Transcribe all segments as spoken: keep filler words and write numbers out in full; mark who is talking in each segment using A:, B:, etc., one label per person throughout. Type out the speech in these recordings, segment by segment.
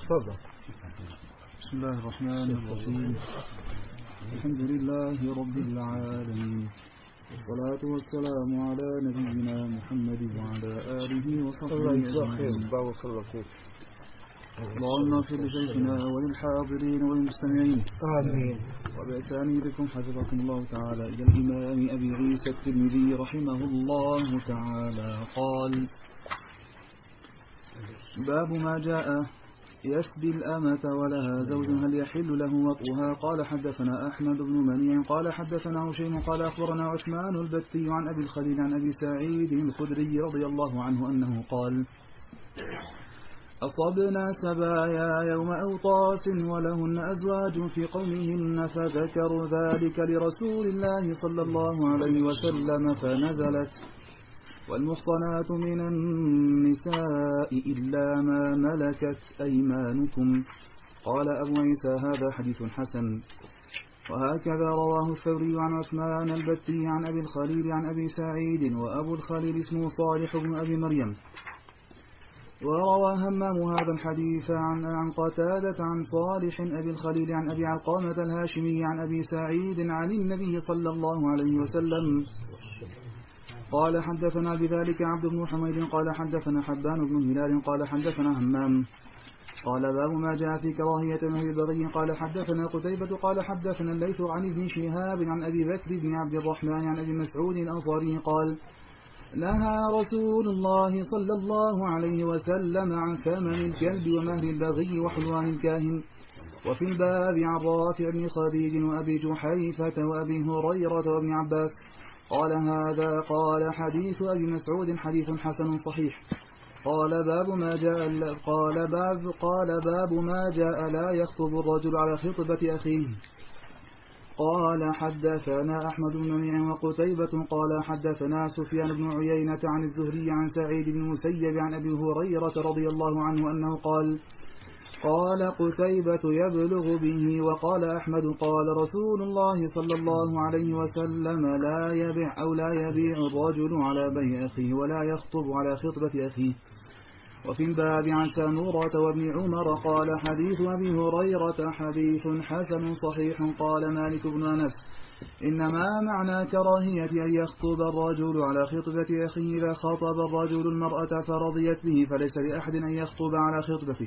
A: تفضل.
B: بسم الله الرحمن الرحيم. الحمد لله رب العالمين، والصلاة والسلام على نبينا محمد وعلى آله وصحبه أجمعين.
A: بارك الله فيك.
B: اللهم اغفر لشيخنا وللحاضرين والمستمعين
A: آمين.
B: وبأسانيدكم حفظكم الله تعالى إلى الإمام أبي عيسى الترمذي رحمه الله تعالى قال: باب ما جاء يسبي الأمة ولها زوج هل يحل له وطئها. قال حدثنا أحمد بن منيع قال حدثنا هشيم قال أخبرنا عثمان البتي عن أبي الخليل عن أبي سعيد الخدري رضي الله عنه أنه قال: أصبنا سبايا يوم أوطاس ولهن أزواج في قومهن فذكروا ذلك لرسول الله صلى الله عليه وسلم فنزلت: والمحصنات من النساء إلا ما ملكت أيمانكم. قال أبو عيسى هذا حديث حسن. وهكذا رواه الثوري عن عثمان البتي عن أبي الخليل عن أبي سعيد، وأبو الخليل اسمه صالح بن أبي مريم. وروى همام هذا الحديث عن عن قتادة عن صالح أبي الخليل عن أبي علقمة الهاشمي عن أبي سعيد عن النبي صلى الله عليه وسلم قال: حدثنا بذلك عبد بن حميد قال حدثنا حبان بن هلال قال حدثنا همام قال: باب ما جاء في كراهية مهر البغي. قال حدثنا قتيبة قال حدثنا الليث عن ابن شهاب عن أبي بكر بن عبد الرحمن عن أبي مسعود الأنصاري قال: نهى رسول الله صلى الله عليه وسلم عن ثمن الكلب ومهر البغي وحلوان الكاهن. وفي الباب عن رافع بن خديج وأبي جحيفة وأبي هريرة وابن عباس. قال: هذا قال حديث أبي مسعود حديث حسن صحيح. قال: باب ما جاء قال باب قال باب ما جاء لا يخطب الرجل على خطبة أخيه. قال: حدثنا أحمد بن منيع وقتيبة قال حدثنا سفيان بن عيينة عن الزهري عن سعيد بن المسيب عن أبي هريرة رضي الله عنه أنه قال: قال قتيبة يبلغ به. وقال أحمد قال رسول الله صلى الله عليه وسلم: لا يبيع أو لا يبيع الرجل على بيع أخيه ولا يخطب على خطبة أخيه. وفي الباب عن سامورة وابن عمر قال: حديث أبي هريرة حديث حسن صحيح. قال مالك بن أنس: إنما معنى كراهية أن يخطب الرجل على خطبة أخيه إذا خطب الرجل المرأة فرضيت به فليس لأحد أن يخطب على خطبته.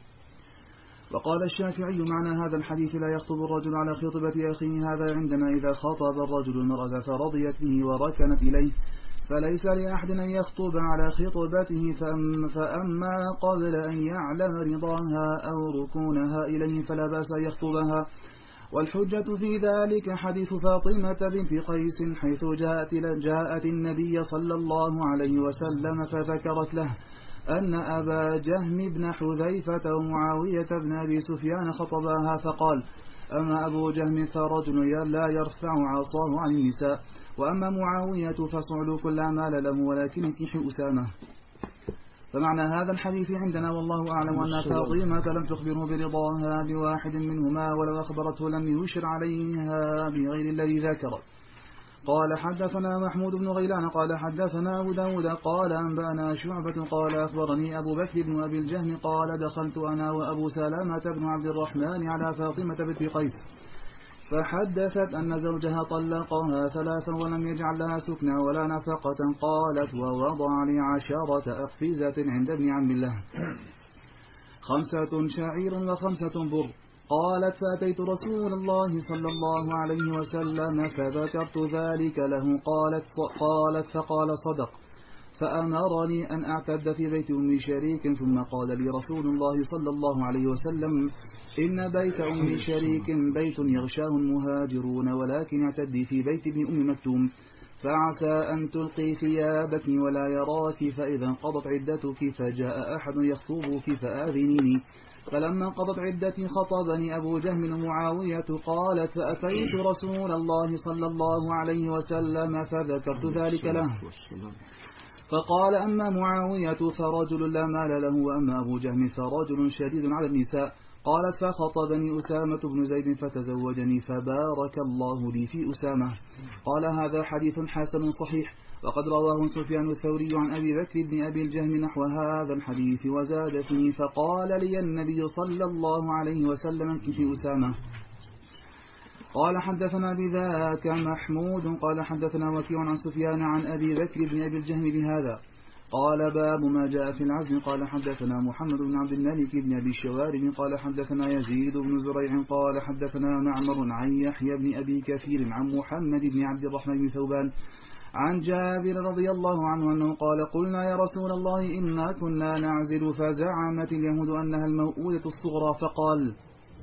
B: وقال الشافعي: معنى هذا الحديث لا يخطب الرجل على خطبة أخيه هذا عندنا إذا خطب الرجل المرأة فرضيت به وركنت إليه فليس لأحد أن يخطب على خطبته. فأما قبل أن يعلم رضاها أو ركونها إليه فلا بأس أن يخطبها. والحجة في ذلك حديث فاطمة بنت قيس حيث جاءت, جاءت النبي صلى الله عليه وسلم فذكرت له أن أبا جهم بن حذيفة ومعاوية بن أبي سفيان خطباها فقال: أما أبو جهم فرجل لا يرفع عصاه عن النساء، وأما معاوية فصعلوا كل مال له ولكن انكح أسامة. فمعنى هذا الحديث عندنا والله أعلم أن فاطمة لم تخبره برضاها بواحد منهما، ولو أخبرته لم يشر عليها بغير الذي ذكر. قال حدثنا محمود بن غيلان قال حدثنا أبو داود قال أنبأنا شعبة قال أخبرني أبو بكر بن أبي الجهم قال: دخلت أنا وأبو سلامة بن عبد الرحمن على فاطمة بنت قيس فحدثت أن زوجها طلقها ثلاثا ولم يجعل لها سكنا ولا نفقة. قالت: ووضع لي عشرة أقفزة عند ابن عم الله، خمسة شعير وخمسة بر. قالت: فأتيت رسول الله صلى الله عليه وسلم فذكرت ذلك له. قالت قالت فقال: صدق. فأمرني أن أعتد في بيت أم شريك. ثم قال لي رسول الله صلى الله عليه وسلم: إن بيت أم شريك بيت يغشاه المهاجرون، ولكن اعتدي في بيت ابن أم مكتوم فعسى أن تلقي ثيابك ولا يراك، فإذا انقضت عدتك فجاء أحد يخطبك فآذنيني. فلما انقضت عدتي خطبني أبو جهم ومعاوية. قالت: فأتيت رسول الله صلى الله عليه وسلم فذكرت ذلك له فقال: أما معاوية فرجل لا مال له، وأما أبو جهم فرجل شديد على النساء. قالت: فخطبني أسامة بن زيد فتزوجني فبارك الله لي في أسامة. قال: هذا حديث حسن صحيح. وقد رواه سفيان الثوري عن أبي بكر بن أبي الجهم نحو هذا الحديث وزاد فيه فقال لي النبي صلى الله عليه وسلم في أسامة. قال حدثنا بذاك محمود قال حدثنا وكيع عن سفيان عن أبي بكر بن أبي الجهم بهذا. قال باب ما جاء في العزم. قال حدثنا محمد بن عبد الملك بن أبي شوارب قال حدثنا يزيد بن زريع قال حدثنا معمر عن يحيى بن أبي كثير عن محمد بن عبد الرحمن بن ثوبان عن جابر رضي الله عنه أنه قال قلنا يا رسول الله إنا كنا نعزل فزعمت اليهود أنها الموؤودة الصغرى فقال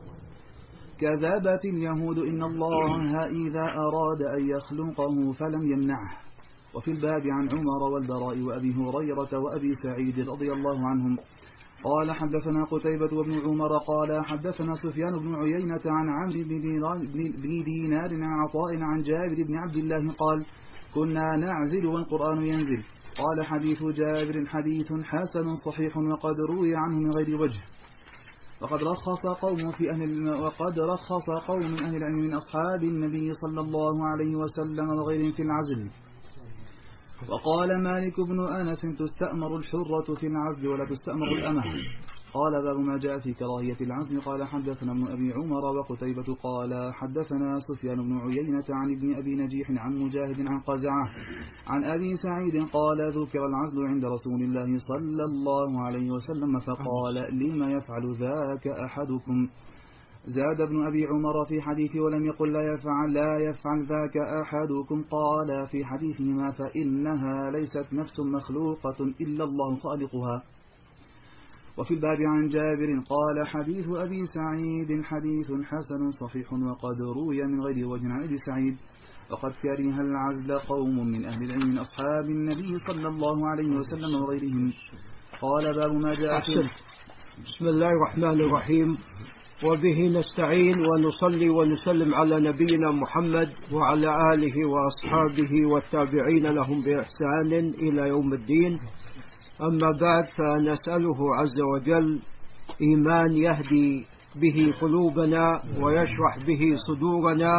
B: كذبت اليهود إن الله إذا أراد أن يخلقه فلم يمنعه. وفي الباب عن عمر والبراء وأبي هريرة وأبي سعيد رضي الله عنهم قال حدثنا قتيبة وابن عمر قال حدثنا سفيان بن عيينة عن عمرو بن دينار عن عطاء عن جابر بن عبد الله قال كنا نعزل والقرآن ينزل. قال حديث جابر حديث حسن صحيح وقد روي عنه من غير وجه. وقد رخص قوم في أهل وقد رخص قوم من أهل العلم من أصحاب النبي صلى الله عليه وسلم وغيرهم في العزل. وقال مالك بن أنس تستأمر الحرة في العزل ولا تستأمر الأمة. قال باب ما جاء في كراهية العزل. قال حدثنا ابن أبي عمر وقتيبة قال حدثنا سفيان بن عيينة عن ابن أبي نجيح عن مجاهد عن قزعة عن أبي سعيد قال ذكر العزل عند رسول الله صلى الله عليه وسلم فقال لما يفعل ذاك أحدكم. زاد ابن أبي عمر في حديثه ولم يقل لا يفعل, لا يفعل ذاك أحدكم. قال في حديثهما فإنها ليست نفس مخلوقة إلا الله خالقها. وفي الباب عن جابر قال حديث أبي سعيد حديث حسن صحيح وقد روي من غير وجه عن أبي سعيد. وقد كره العزل قوم من أهل العلم من أصحاب النبي صلى الله عليه وسلم وغيرهم. قال باب ما جاء في
A: بسم الله الرحمن الرحيم وبه نستعين ونصلي ونسلم على نبينا محمد وعلى آله وأصحابه والتابعين لهم بإحسان إلى يوم الدين. أما بعد فنسأله عز وجل إيمان يهدي به قلوبنا ويشرح به صدورنا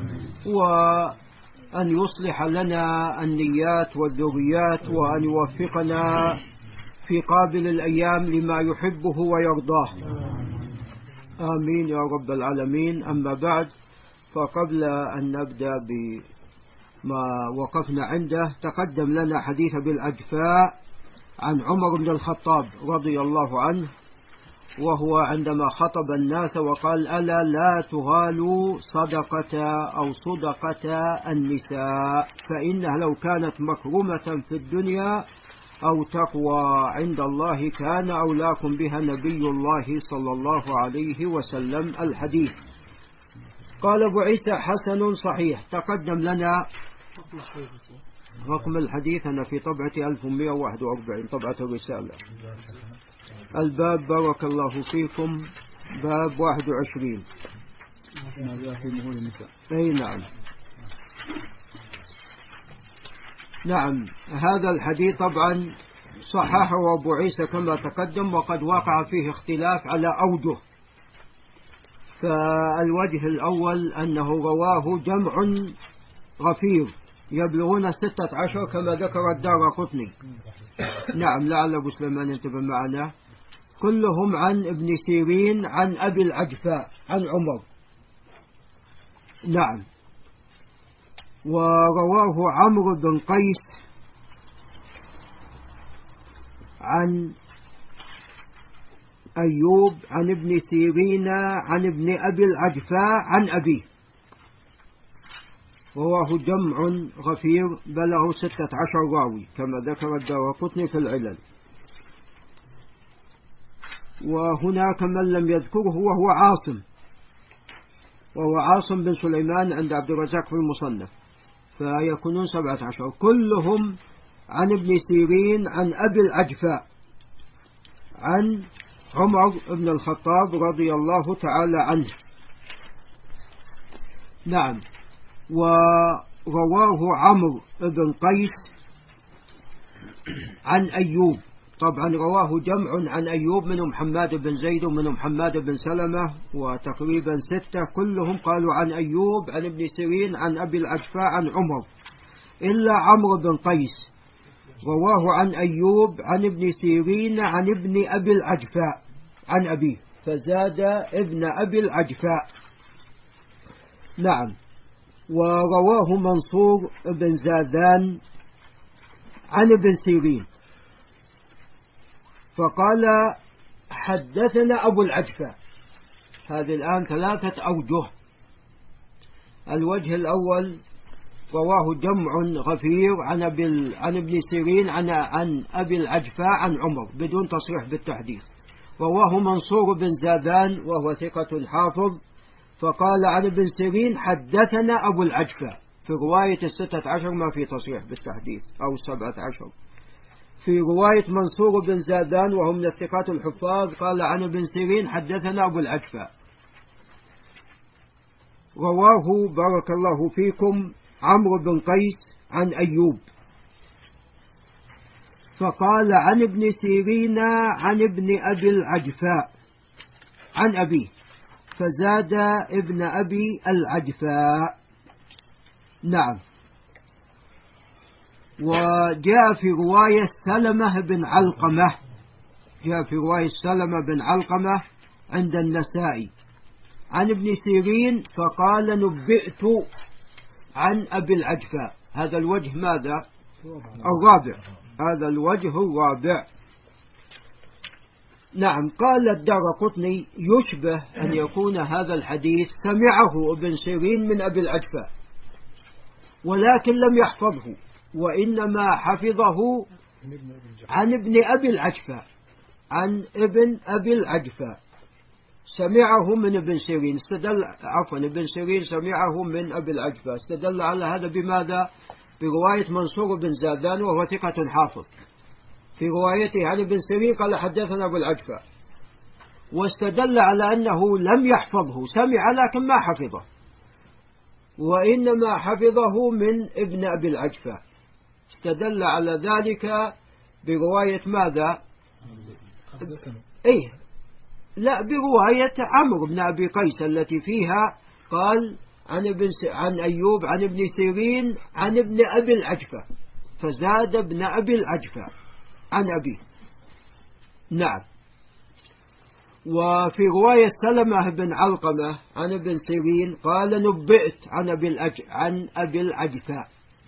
A: وأن يصلح لنا النيات والذريات وأن يوفقنا في قابل الأيام لما يحبه ويرضاه آمين يا رب العالمين. أما بعد فقبل أن نبدأ بما وقفنا عنده تقدم لنا حديث بالأجفاء عن عمر بن الخطاب رضي الله عنه وهو عندما خطب الناس وقال ألا لا تغالوا صدقة أو صدقة النساء فإنها لو كانت مكرمة في الدنيا أو تقوى عند الله كان أولاكم بها نبي الله صلى الله عليه وسلم. الحديث. قال أبو عيسى حسن صحيح. تقدم لنا رقم الحديث أنا في طبعة ألف ومئة وواحد وأربعين طبعة الرسالة. الباب بارك الله فيكم باب واحد وعشرين. أي نعم نعم هذا الحديث طبعا صححه أبو عيسى كما تقدم وقد وقع فيه اختلاف على أوجه. فالوجه الأول أنه رواه جمع غفير يبلغون ستة عشر كما ذكر الدارقطني. نعم لعل أبو سليمان ينتبه معنا. كلهم عن ابن سيرين عن أبي العجفاء عن عمر. نعم. ورواه عمرو بن قيس عن أيوب عن ابن سيرين عن ابن أبي العجفاء عن أبيه. رواه جمع غفير بلغ ستة عشر راوي كما ذكر الدارقطني في العلل. وهناك من لم يذكره وهو عاصم وهو عاصم بن سليمان عند عبد الرزاق في المصنف فيكونون سبعة عشر. كلهم عن ابن سيرين عن أبي العجفاء عن عمر بن الخطاب رضي الله تعالى عنه. نعم. ورواه عمرو بن قيس عن أيوب. طبعا رواه جمع عن أيوب منهم حماد بن زيد ومنهم حماد بن سلمة وتقريبا ستة كلهم قالوا عن أيوب عن ابن سيرين عن أبي العجفاء عن عمر. إلا عمرو بن قيس رواه عن أيوب عن ابن سيرين عن ابن أبي العجفاء عن أبيه، فزاد ابن أبي العجفاء. نعم. ورواه منصور بن زادان عن ابن سيرين فقال حدثنا أبو العجفاء. هذه الآن ثلاثة أوجه. الوجه الأول رواه جمع غفير عن أبي عن ابن سيرين عن عن أبي العجفاء عن عمر بدون تصريح بالتحديث. رواه منصور بن زادان وهو ثقة حافظ فقال عن ابن سيرين حدثنا أبو العجفاء. في رواية الستة عشر ما في تصريح بالتحديث أو السبعة عشر. في رواية منصور بن زادان وهو من الثقات الحفاظ قال عن ابن سيرين حدثنا أبو العجفاء. رواه بارك الله فيكم عمرو بن قيس عن أيوب فقال عن ابن سيرين عن ابن أبي العجفاء عن أبيه، فزاد ابن أبي العجفاء. نعم. وجاء في رواية سلمة بن علقمة جاء في رواية سلمة بن علقمة عند النسائي عن ابن سيرين فقال نبئت عن أبي العجفاء. هذا الوجه ماذا؟ الرابع. هذا الوجه الرابع. نعم. قال الدارقطني يشبه أن يكون هذا الحديث سمعه ابن سيرين من أبي العجفاء ولكن لم يحفظه، وإنما حفظه عن ابن أبي العجفاء عن ابن أبي العجفاء سمعه من ابن سيرين. استدل عفوا ابن سيرين سمعه من أبي العجفاء. استدل على هذا بماذا؟ برواية منصور بن زادان وهو ثقة حافظ. في روايته عن ابن سيرين قال حدثنا أبو العجفاء، واستدل على أنه لم يحفظه، سمع لكن ما حفظه، وإنما حفظه من ابن أبي العجفاء. استدل على ذلك برواية ماذا؟ إيه لا، برواية عمرو بن أبي قيس التي فيها قال عن ابن عن أيوب عن ابن سيرين عن ابن أبي العجفاء، فزاد ابن أبي العجفاء عن أبيه. نعم. وفي رواية سلمة بن علقمة عن ابن سيرين قال نبئت عن أبي الأج... عن أبي العجفاء.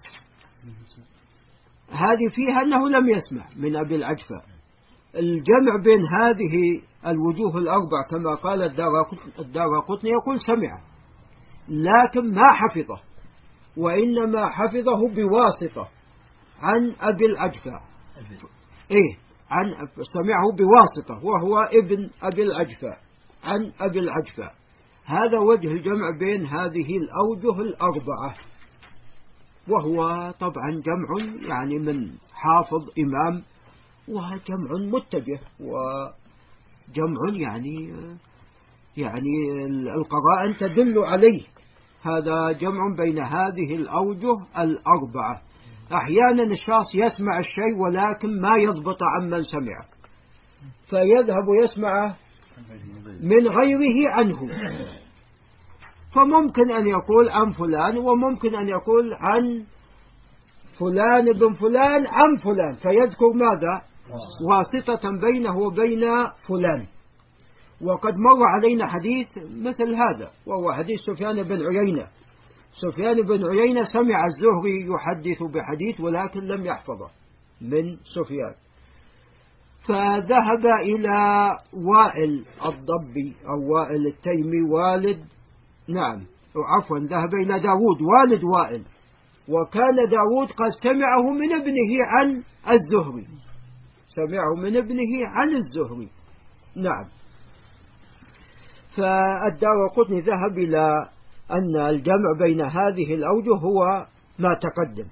A: هذه فيها أنه لم يسمع من أبي العجفاء. الجمع بين هذه الوجوه الأربع كما قال الدارقطني يقول سمع لكن ما حفظه، وإنما حفظه بواسطة عن أبي العجفاء. إيه عن سمعه بواسطة وهو ابن أبي العجفاء عن أبي العجفاء. هذا وجه الجمع بين هذه الأوجه الأربعة، وهو طبعا جمع يعني من حافظ إمام، وجمع متجه، وجمع يعني يعني القرائن تدل عليه. هذا جمع بين هذه الأوجه الأربعة. أحيانا الشخص يسمع الشيء ولكن ما يضبط عمن سمعه، فيذهب يسمعه من غيره عنه، فممكن أن يقول عن فلان، وممكن أن يقول عن فلان ابن فلان عن فلان، فيذكر ماذا؟ واسطة بينه وبين فلان. وقد مر علينا حديث مثل هذا، وهو حديث سفيان بن عيينة. سفيان بن عيينة سمع الزهري يحدث بحديث ولكن لم يحفظه من سفيان، فذهب إلى وائل الضبي أو وائل التيمي والد نعم عفوا ذهب إلى داود والد وائل، وكان داود قد سمعه من ابنه عن الزهري، سمعه من ابنه عن الزهري. نعم. فالدارقطني ذهب إلى أن الجمع بين هذه الأوجه هو ما تقدم،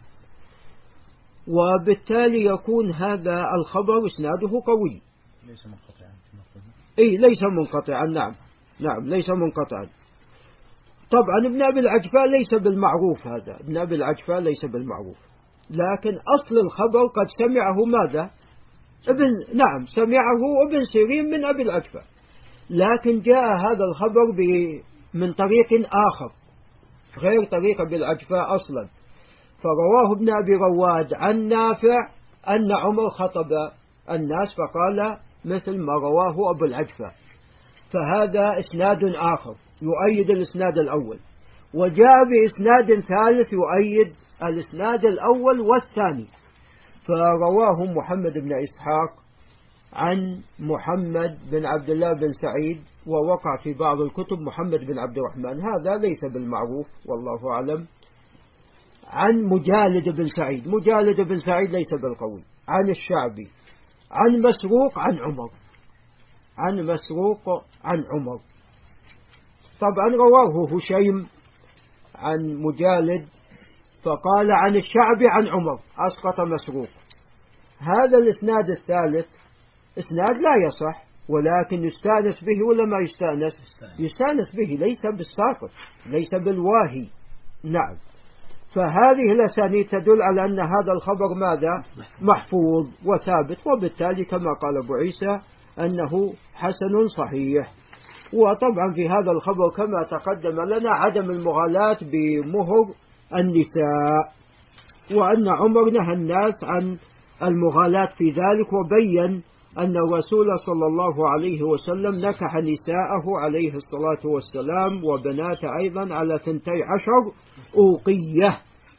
A: وبالتالي يكون هذا الخبر إسناده قوي.
B: ليس منقطعا.
A: إيه ليس منقطعا. نعم نعم ليس منقطعا. طبعا ابن أبي العجفاء ليس بالمعروف، هذا ابن أبي العجفاء ليس بالمعروف، لكن أصل الخبر قد سمعه ماذا؟ ابن نعم سمعه ابن سيرين من أبي العجفاء، لكن جاء هذا الخبر من طريق آخر غير طريق أبي العجفاء أصلا، فرواه ابن أبي رواد عن نافع أن عمر خطب الناس فقال مثل ما رواه أبو العجفة، فهذا إسناد آخر يؤيد الإسناد الأول، وجاء بإسناد ثالث يؤيد الإسناد الأول والثاني. فرواه محمد بن إسحاق عن محمد بن عبد الله بن سعيد، ووقع في بعض الكتب محمد بن عبد الرحمن، هذا ليس بالمعروف والله أعلم. عن مجالد بن سعيد، مجالد بن سعيد ليس بالقوي. عن الشعبي عن مسروق عن عمر، عن مسروق عن عمر. طبعا رواه هشيم عن مجالد فقال عن الشعبي عن عمر، أسقط مسروق. هذا الإسناد الثالث إسناد لا يصح، ولكن يستانس به ولا ما يستانس؟ يستانس به، ليس بالساقط، ليس بالواهي. نعم. فهذه الأسانيد تدل على أن هذا الخبر ماذا؟ محفوظ وثابت، وبالتالي كما قال أبو عيسى أنه حسن صحيح. وطبعا في هذا الخبر كما تقدم لنا عدم المغالاة بمهر النساء، وأن عمر نهى الناس عن المغالاة في ذلك، وبين أن الرسول صلى الله عليه وسلم نكح نساءه عليه الصلاة والسلام وبنات أيضا على ثنتي عشر أوقية.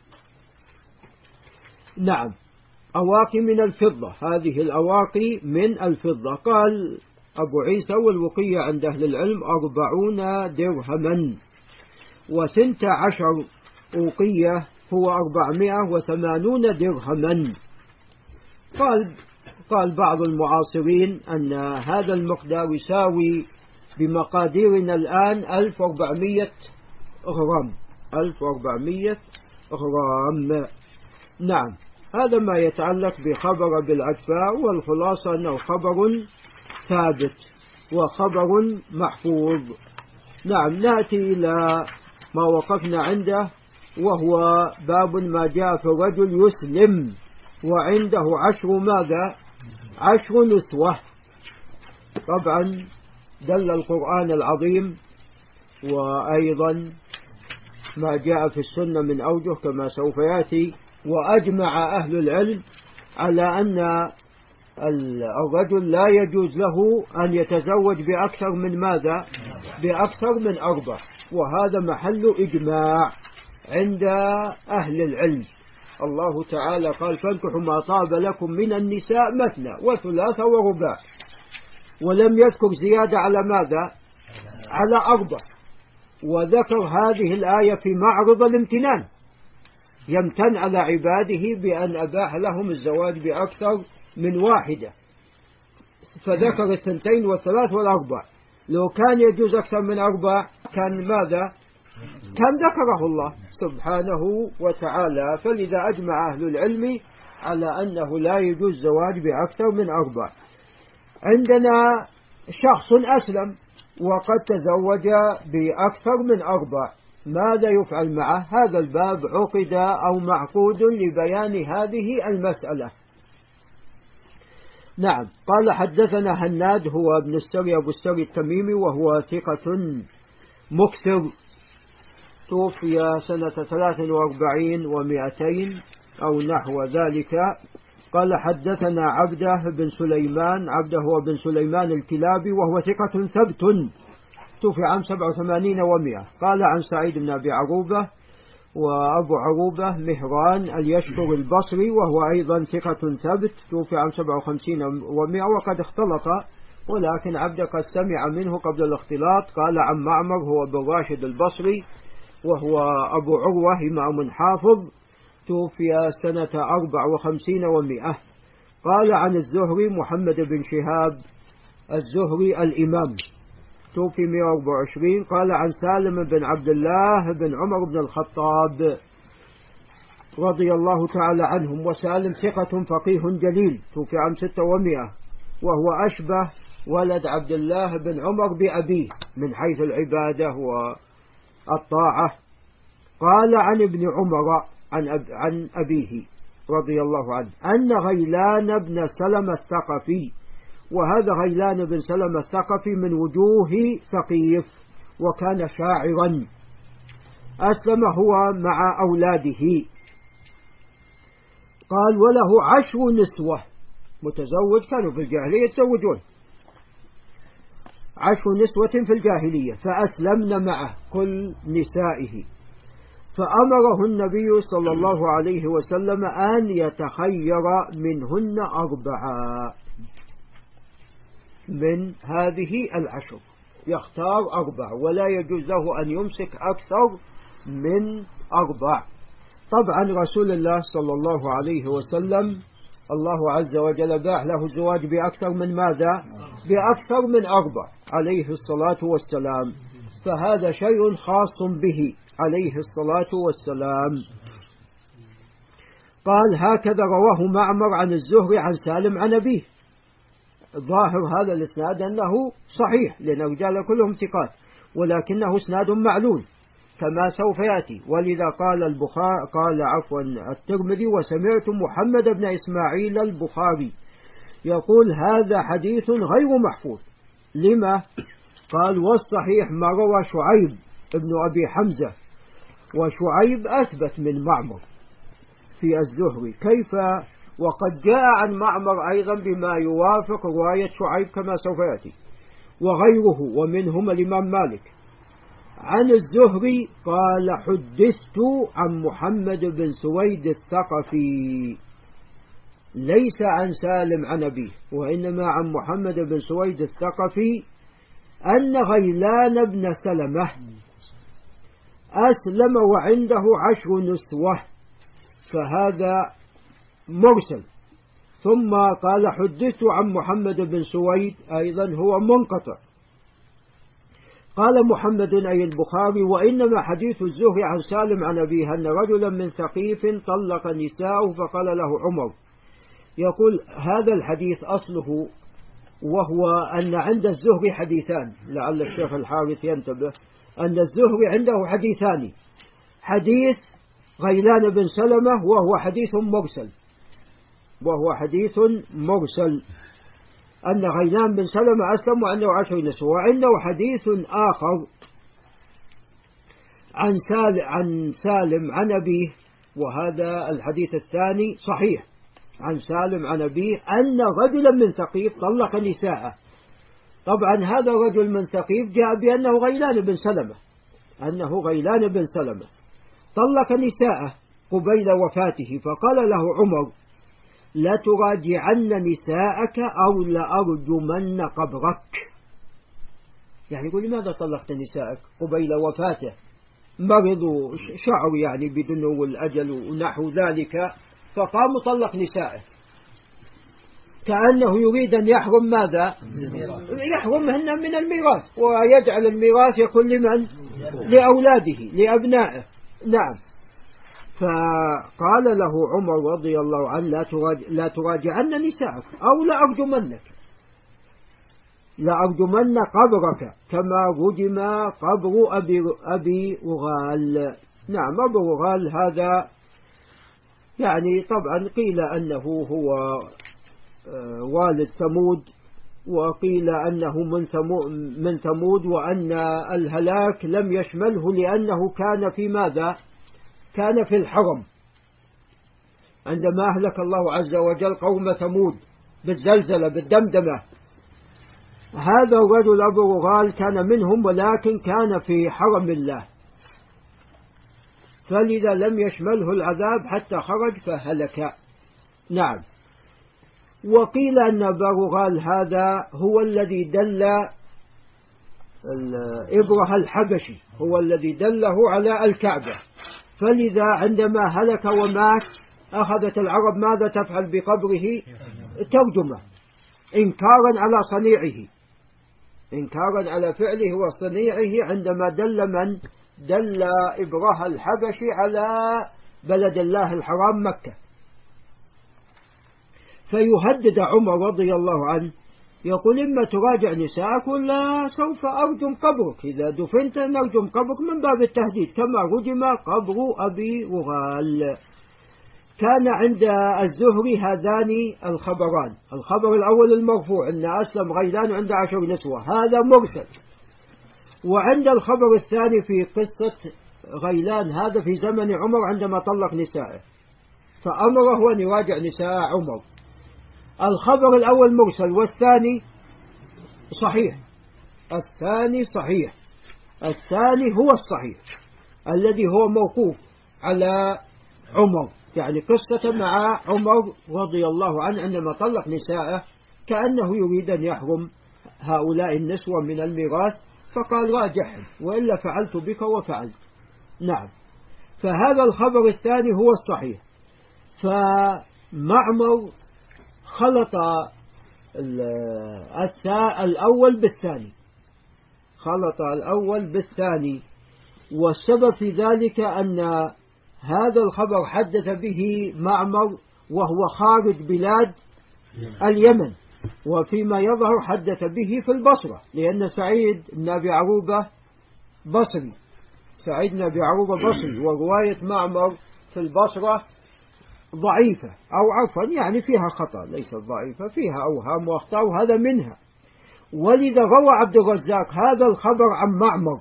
A: نعم. أواقي من الفضة، هذه الأواقي من الفضة. قال أبو عيسى والوقية عند أهل العلم أربعون درهما، وثنت عشر أوقية هو أربعمائة وثمانون درهما. قال قال بعض المعاصرين أن هذا المقدار يساوي بمقاديرنا الآن ألف وأربعمائة غرام، ألف وأربعمائة غرام. نعم. هذا ما يتعلق بخبر بالعجفاء، والخلاصة أنه خبر ثابت وخبر محفوظ. نعم. نأتي إلى ما وقفنا عنده، وهو باب ما جاء في الرجل يسلم وعنده عشر ماذا؟ عشر نسوة. طبعا دل القرآن العظيم وأيضا ما جاء في السنة من أوجه كما سوف يأتي، وأجمع أهل العلم على أن الرجل لا يجوز له أن يتزوج بأكثر من ماذا؟ بأكثر من أربع، وهذا محل إجماع عند أهل العلم. الله تعالى قال فانكحوا ما طاب لكم من النساء مثنى وثلاث ورباع، ولم يذكر زيادة على ماذا؟ على أربع. وذكر هذه الآية في معرض الامتنان، يمتن على عباده بأن أباح لهم الزواج بأكثر من واحدة، فذكر الثنتين والثلاث والأربع. لو كان يجوز أكثر من أربع كان ماذا؟ كان ذكره الله سبحانه وتعالى. فلذا أجمع أهل العلم على أنه لا يجوز زواج بأكثر من أربع. عندنا شخص أسلم وقد تزوج بأكثر من أربع، ماذا يفعل معه؟ هذا الباب عقد أو معقود لبيان هذه المسألة. نعم. قال حدثنا هناد هو ابن السري أبو السري التميمي، وهو ثقة مكثر، توفي سنة ثلاث وأربعين ومئتين أو نحو ذلك. قال حدثنا عبده بن سليمان، عبده هو بن سليمان الكلابي، وهو ثقة ثبت، توفي عام سبع وثمانين ومئة. قال عن سعيد بن أبي عروبة، وأبو عروبة مهران اليشكر البصري، وهو أيضا ثقة ثبت، توفي عام سبع وخمسين ومئة، وقد اختلط، ولكن عبد قد سمع منه قبل الاختلاط. قال عن معمر هو بن راشد البصري، وهو أبو عروة إمام حافظ، توفي سنة أربع وخمسين ومئة. قال عن الزهري محمد بن شهاب الزهري الإمام، توفي مئة وأربعة وعشرين. قال عن سالم بن عبد الله بن عمر بن الخطاب رضي الله تعالى عنهم، وسالم ثقة فقيه جليل، توفي عام ستة ومئة، وهو أشبه ولد عبد الله بن عمر بأبيه من حيث العبادة والطاعة. قال عن ابن عمر عن, أب عن أبيه رضي الله عنه أن غيلان بن سلمة الثقفي، وهذا غيلان بن سلمة الثقفي من وجوه ثقيف، وكان شاعرا، أسلم هو مع أولاده، قال وله عشر نسوة، متزوج، كانوا في الجاهلية يتزوجون، عشر نسوة في الجاهلية فأسلمن معه كل نسائه، فأمره النبي صلى الله عليه وسلم أن يتخير منهن أربعة من هذه العشر، يختار أربع ولا يجوز له أن يمسك أكثر من أربع. طبعا رسول الله صلى الله عليه وسلم الله عز وجل باح له الزواج بأكثر من ماذا؟ بأكثر من أربع عليه الصلاة والسلام، فهذا شيء خاص به عليه الصلاة والسلام. قال هكذا رواه معمر عن الزهري عن سالم عن أبيه. ظاهر هذا الإسناد أنه صحيح لأن الرجال كلهم ثقات، ولكنه إسناد معلول كما سوف يأتي. ولذا قال البخاري قال عفوا الترمذي وسمعت محمد بن إسماعيل البخاري يقول هذا حديث غير محفوظ. لما؟ قال والصحيح ما روى شعيب ابن أبي حمزة، وشعيب أثبت من معمر في الزهري، كيف وقد جاء عن معمر أيضا بما يوافق رواية شعيب كما سوف يأتي، وغيره ومنهم الإمام مالك عن الزهري قال حدثت عن محمد بن سويد الثقفي، ليس عن سالم عن أبيه، وإنما عن محمد بن سويد الثقفي أن غيلان بن سلمة أسلم وعنده عشر نسوة، فهذا مرسل. ثم قال حدثت عن محمد بن سويد أيضا هو منقطع. قال محمد أي البخاري وإنما حديث الزهري عن سالم عن أبيه أن رجلا من ثقيف طلق نساءه فقال له عمر. يقول هذا الحديث أصله وهو أن عند الزهري حديثان، لعل الشيخ الحارث ينتبه أن الزهري عنده حديثان، حديث غيلان بن سلمة وهو حديث مرسل، وهو حديث مرسل أن غيلان بن سلمة أسلم وأنه عشر نسوة، وعنده حديث آخر عن سالم عن سالم عن أبيه، وهذا الحديث الثاني صحيح عن سالم عن أبيه أن رجلا من ثقيف طلق نساءه. طبعا هذا الرجل من ثقيف جاء بأنه غيلان بن سلمة، أنه غيلان بن سلمة طلق نساءه قبيل وفاته، فقال له عمر لا تراجعن نساءك أو لأرجمن قبرك. يعني يقول لماذا طلقت نساءك قبيل وفاته؟ مرض شعر يعني بدنو الأجل ونحو ذلك، فقام طلق نساءه كأنه يريد أن يحرم ماذا؟ يحرمهن من الميراث، ويجعل الميراث يكون لمن؟ لأولاده لأبنائه. نعم. فقال له عمر رضي الله عنه لا, تراجع لا تراجعن نساءك أو لأرجمنك لأرجمن قبرك كما رجم قبر أبي, أبي أغال. نعم أبي أغال هذا يعني طبعا قيل أنه هو والد ثمود، وقيل أنه من ثمود، وأن الهلاك لم يشمله لأنه كان في ماذا؟ كان في الحرم عندما أهلك الله عز وجل قوم ثمود بالزلزلة بالدمدمة. هذا الرجل أبو غال كان منهم ولكن كان في حرم الله، فلذا لم يشمله العذاب حتى خرج فهلك. نعم. وقيل أن أبو غال هذا هو الذي دل إبره الحبشي، هو الذي دله على الكعبة، فلذا عندما هلك ومات أخذت العرب ماذا تفعل بقبره؟ ترجمة إنكارا على صنيعه، إنكارا على فعله وصنيعه، عندما دل من دل إبره الحبشي على بلد الله الحرام مكة. فيهدد عمر رضي الله عنه يقول إما تراجع نساءك ولا سوف أرجم قبرك، إذا دفنت نرجم قبرك من باب التهديد كما رجم قبر أبي وغال. كان عند الزهري هذان الخبران، الخبر الأول المرفوع أن أسلم غيلان عند عشر نسوة، هذا مرسل. وعند الخبر الثاني في قصة غيلان هذا في زمن عمر عندما طلق نسائه، فأمره أن يراجع نساء عمر. الخبر الأول مرسل والثاني صحيح. الثاني صحيح. الثاني هو الصحيح الذي هو موقوف على عمر، يعني قصة مع عمر رضي الله عنه عندما طلق نساءه كأنه يريد أن يحرم هؤلاء النسوة من الميراث، فقال راجعهم وإلا فعلت بك وفعلت. نعم. فهذا الخبر الثاني هو الصحيح. فمعمر خلط الأول بالثاني، خلط الأول بالثاني، والسبب في ذلك أن هذا الخبر حدث به معمر وهو خارج بلاد اليمن، وفيما يظهر حدث به في البصرة، لأن سعيد بن أبي عروبة بصري، سعيد بن أبي عروبة بصري، ورواية معمر في البصرة ضعيفة أو عفوا يعني فيها خطأ، ليست ضعيفة، فيها أوهام وأخطاء، وهذا منها. ولذا روى عبد الرزاق هذا الخبر عن معمر،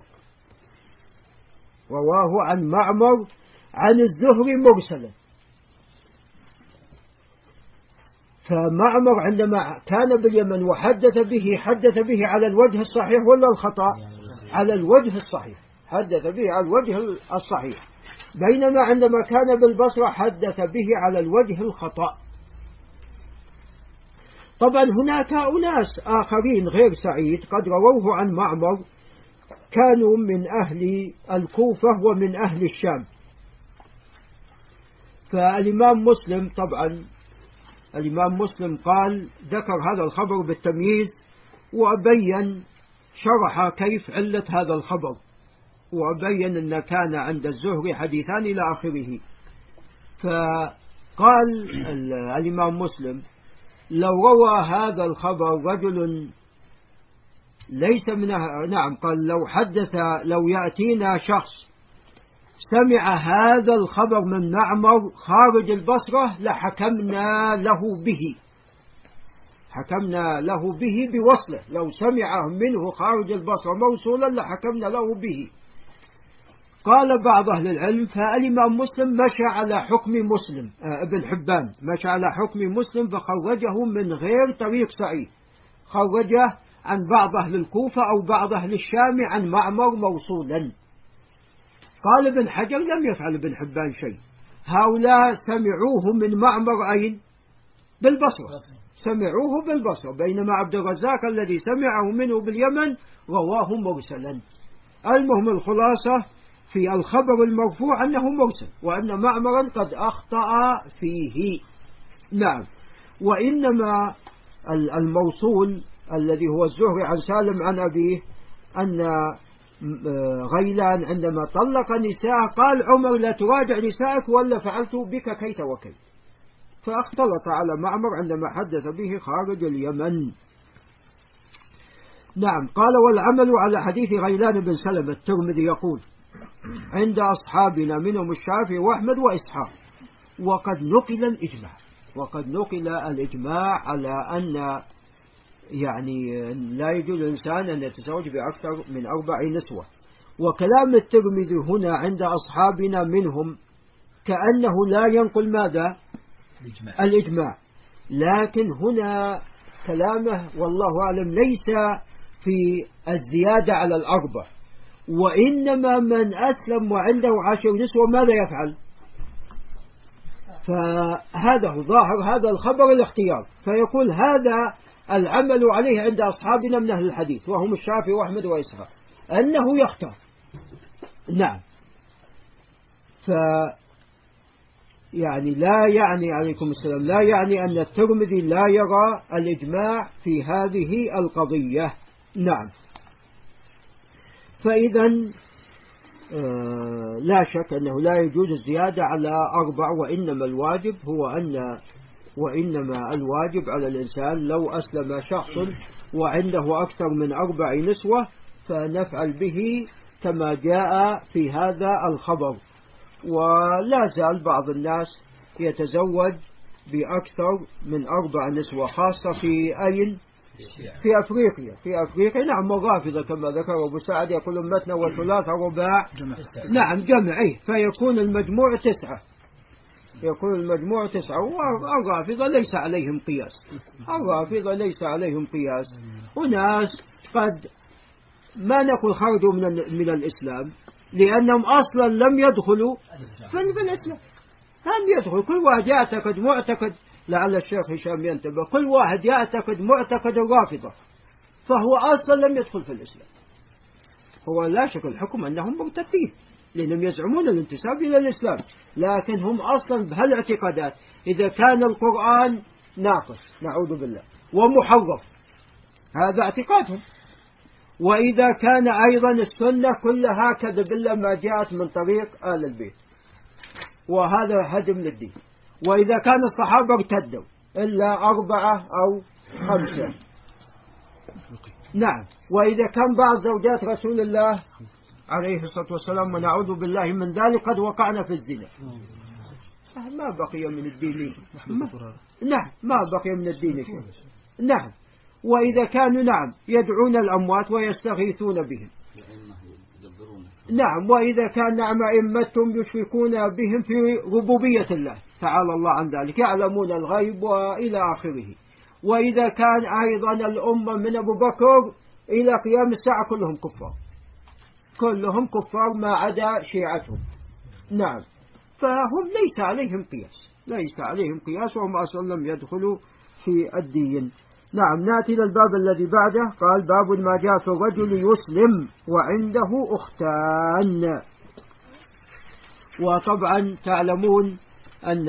A: رواه عن معمر عن الزهري مرسلا. فمعمر عندما كان باليمن وحدث به حدث به على الوجه الصحيح ولا الخطأ؟ على الوجه الصحيح، حدث به على الوجه الصحيح، بينما عندما كان بالبصرة حدث به على الوجه الخطأ. طبعا هناك أناس آخرين غير سعيد قد رووه عن معمر، كانوا من أهل الكوفة ومن أهل الشام. فالإمام مسلم طبعا الإمام مسلم قال ذكر هذا الخبر بالتمييز، وبين شرح كيف علة هذا الخبر، وبين أن كان عند الزهري حديثان إلى آخره. فقال الإمام مسلم لو روى هذا الخبر رجل ليس من نعم قال لو حدث لو يأتينا شخص سمع هذا الخبر من معمر خارج البصرة لحكمنا له به، حكمنا له به بوصله، لو سمعه منه خارج البصرة موصولا لحكمنا له به. قال بعض أهل العلم فالإمام مسلم مشى على حكم مسلم ابن حبان، مشى على حكم مسلم فخرجه من غير طريق سعيد، خرجه عن بعض أهل الكوفة أو بعض أهل الشام عن معمر موصولا. قال ابن حجر لم يفعل ابن حبان شيء، هؤلاء سمعوه من معمر أين؟ بالبصرة، سمعوه بالبصرة، بينما عبد الرزاق الذي سمعه منه باليمن رواه مرسلا. المهم الخلاصة في الخبر المرفوع أنه مرسل، وأن معمرا قد أخطأ فيه. نعم. وإنما الموصول الذي هو الزهري عن سالم عن أبيه أن غيلان عندما طلق نساء قال عمر لا تراجع نسائك ولا فعلت بك كيت وكيت، فاختلط على معمر عندما حدث به خارج اليمن. نعم. قال والعمل على حديث غيلان بن سلمة. الترمذي يقول عند أصحابنا منهم الشافعي وأحمد وإسحاق، وقد نقل الإجماع وقد نقل الإجماع على أن يعني لا يجوز الإنسان أن يتزوج بأكثر من أربع نسوة. وكلام الترمذي هنا عند أصحابنا منهم كأنه لا ينقل ماذا؟ الإجماع. الإجماع. لكن هنا كلامه والله أعلم ليس في الزيادة على الأربع، وإنما من أسلم وعنده عشر نسوة ماذا يفعل؟ فهذا هو ظاهر هذا الخبر الاختيار، فيقول هذا العمل عليه عند أصحابنا من أهل الحديث وهم الشافعي وأحمد وإسحاق أنه يختار. نعم. ف يعني لا يعني عليكم السلام لا يعني أن الترمذي لا يرى الإجماع في هذه القضية. نعم. فإذا آه لا شك أنه لا يجوز الزيادة على أربع، وإنما الواجب هو أن وإنما الواجب على الإنسان لو أسلم شخص وعنده أكثر من أربع نسوة فنفعل به كما جاء في هذا الخبر. ولا زال بعض الناس يتزوج بأكثر من أربع نسوة، خاصة في أين؟ في أفريقيا. في أفريقيا نعم مغافظة كما ذكر أبو سعد، يقول مثنى وثلاث ورباع. نعم جمع، أي فيكون المجموع تسعة. يكون المجموع تسعة. والرافضة ليس عليهم قياس، الرافضة ليس عليهم قياس. وناس قد ما نقول خرجوا من من الإسلام لأنهم أصلا لم يدخلوا في الإسلام، لم يدخلوا. كل واحد يعتقد معتقد، لعل الشيخ هشام ينتبه، كل واحد يعتقد معتقد الرافضة فهو أصلا لم يدخل في الإسلام. هو لا شك الحكم أنهم مرتدين لأنهم يزعمون الانتساب إلى الإسلام، لكن هم أصلا بهالاعتقادات. إذا كان القرآن ناقص نعوذ بالله ومحرف هذا اعتقادهم، وإذا كان أيضا السنة كلها كذب إلا ما جاءت من طريق آل البيت وهذا هدم للدين. وإذا كان الصحابة ارتدوا إلا أربعة أو خمسة. نعم. وإذا كان بعض زوجات رسول الله عليه الصلاة والسلام ونعوذ بالله من ذلك قد وقعنا في الزنا، ما بقي من الدين. نعم ما بقي من الدين شيء. نعم. وإذا كانوا نعم يدعون الأموات ويستغيثون بهم. نعم. وإذا كان نعم أئمتهم يشركون بهم في ربوبية الله تعالى الله عن ذلك، يعلمون الغيب وإلى آخره. وإذا كان أيضا الأمة من أبو بكر إلى قيام الساعة كلهم كفار، كلهم كفار ما عدا شيعتهم. نعم. فهم ليس عليهم قياس، ليس عليهم قياس وهم أصلا لم يدخلوا في الدين. نعم. نأتي للباب الذي بعده. قال باب ما جاء في الرجل يسلم وعنده أختان. وطبعا تعلمون أن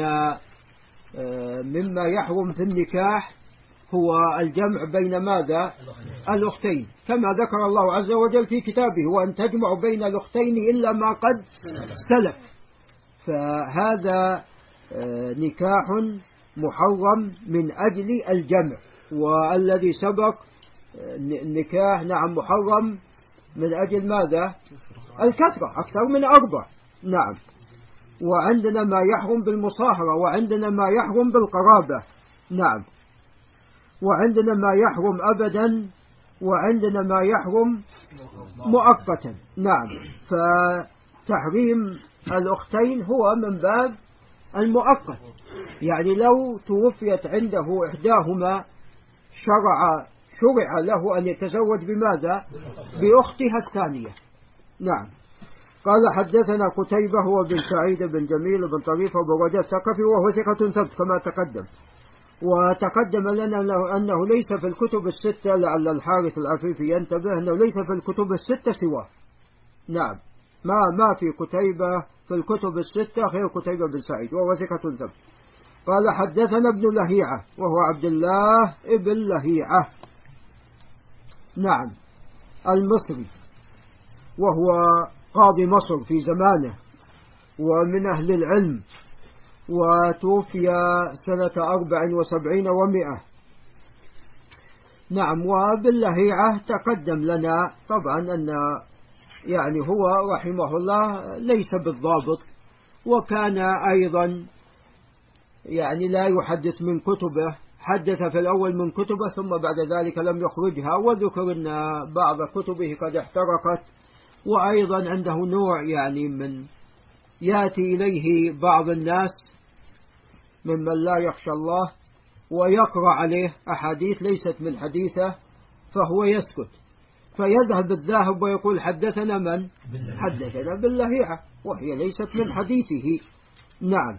A: مما يحرم في النكاح هو الجمع بين ماذا؟ الأختين، كما ذكر الله عز وجل في كتابه وأن تجمع بين الأختين إلا ما قد سلف. فهذا نكاح محرم من أجل الجمع. والذي سبق النكاح نعم محرم من أجل ماذا؟ الكثرة، أكثر من أربع. نعم. وعندنا ما يحرم بالمصاهرة، وعندنا ما يحرم بالقرابة. نعم. وعندنا ما يحرم أبدا، وعندنا ما يحرم مؤقتا. نعم. فتحريم الأختين هو من باب المؤقت، يعني لو توفيت عنده إحداهما شرع شرع له أن يتزوج بماذا؟ بأختها الثانية. نعم. قال حدثنا قتيبة هو بن سعيد بن جميل بن طريف وبن رجاء الثقفي وهو ثقة ثبت كما تقدم. وتقدم لنا أنه ليس في الكتب الستة، لعل الحارث العفيفي ينتبه أنه ليس في الكتب الستة سواه. نعم. ما ما في قتيبة في الكتب الستة غير قتيبة بن سعيد وهو ثقة ثبت. قال حدثنا ابن لهيعة وهو عبد الله ابن لهيعة. نعم. المصري وهو قاضي مصر في زمانه ومن أهل العلم، وتوفي سنة أربع وسبعين ومئة. نعم. وباللهيعة تقدم لنا طبعا أن يعني هو رحمه الله ليس بالضابط، وكان أيضا يعني لا يحدث من كتبه، حدث في الأول من كتبه ثم بعد ذلك لم يخرجها. وذكر أن بعض كتبه قد احترقت، وأيضا عنده نوع يعني من يأتي إليه بعض الناس ممن لا يخشى الله ويقرأ عليه أحاديث ليست من حديثه فهو يسكت، فيذهب الذاهب ويقول حدثنا من؟ حدثنا باللهيعة، وهي ليست من حديثه. نعم.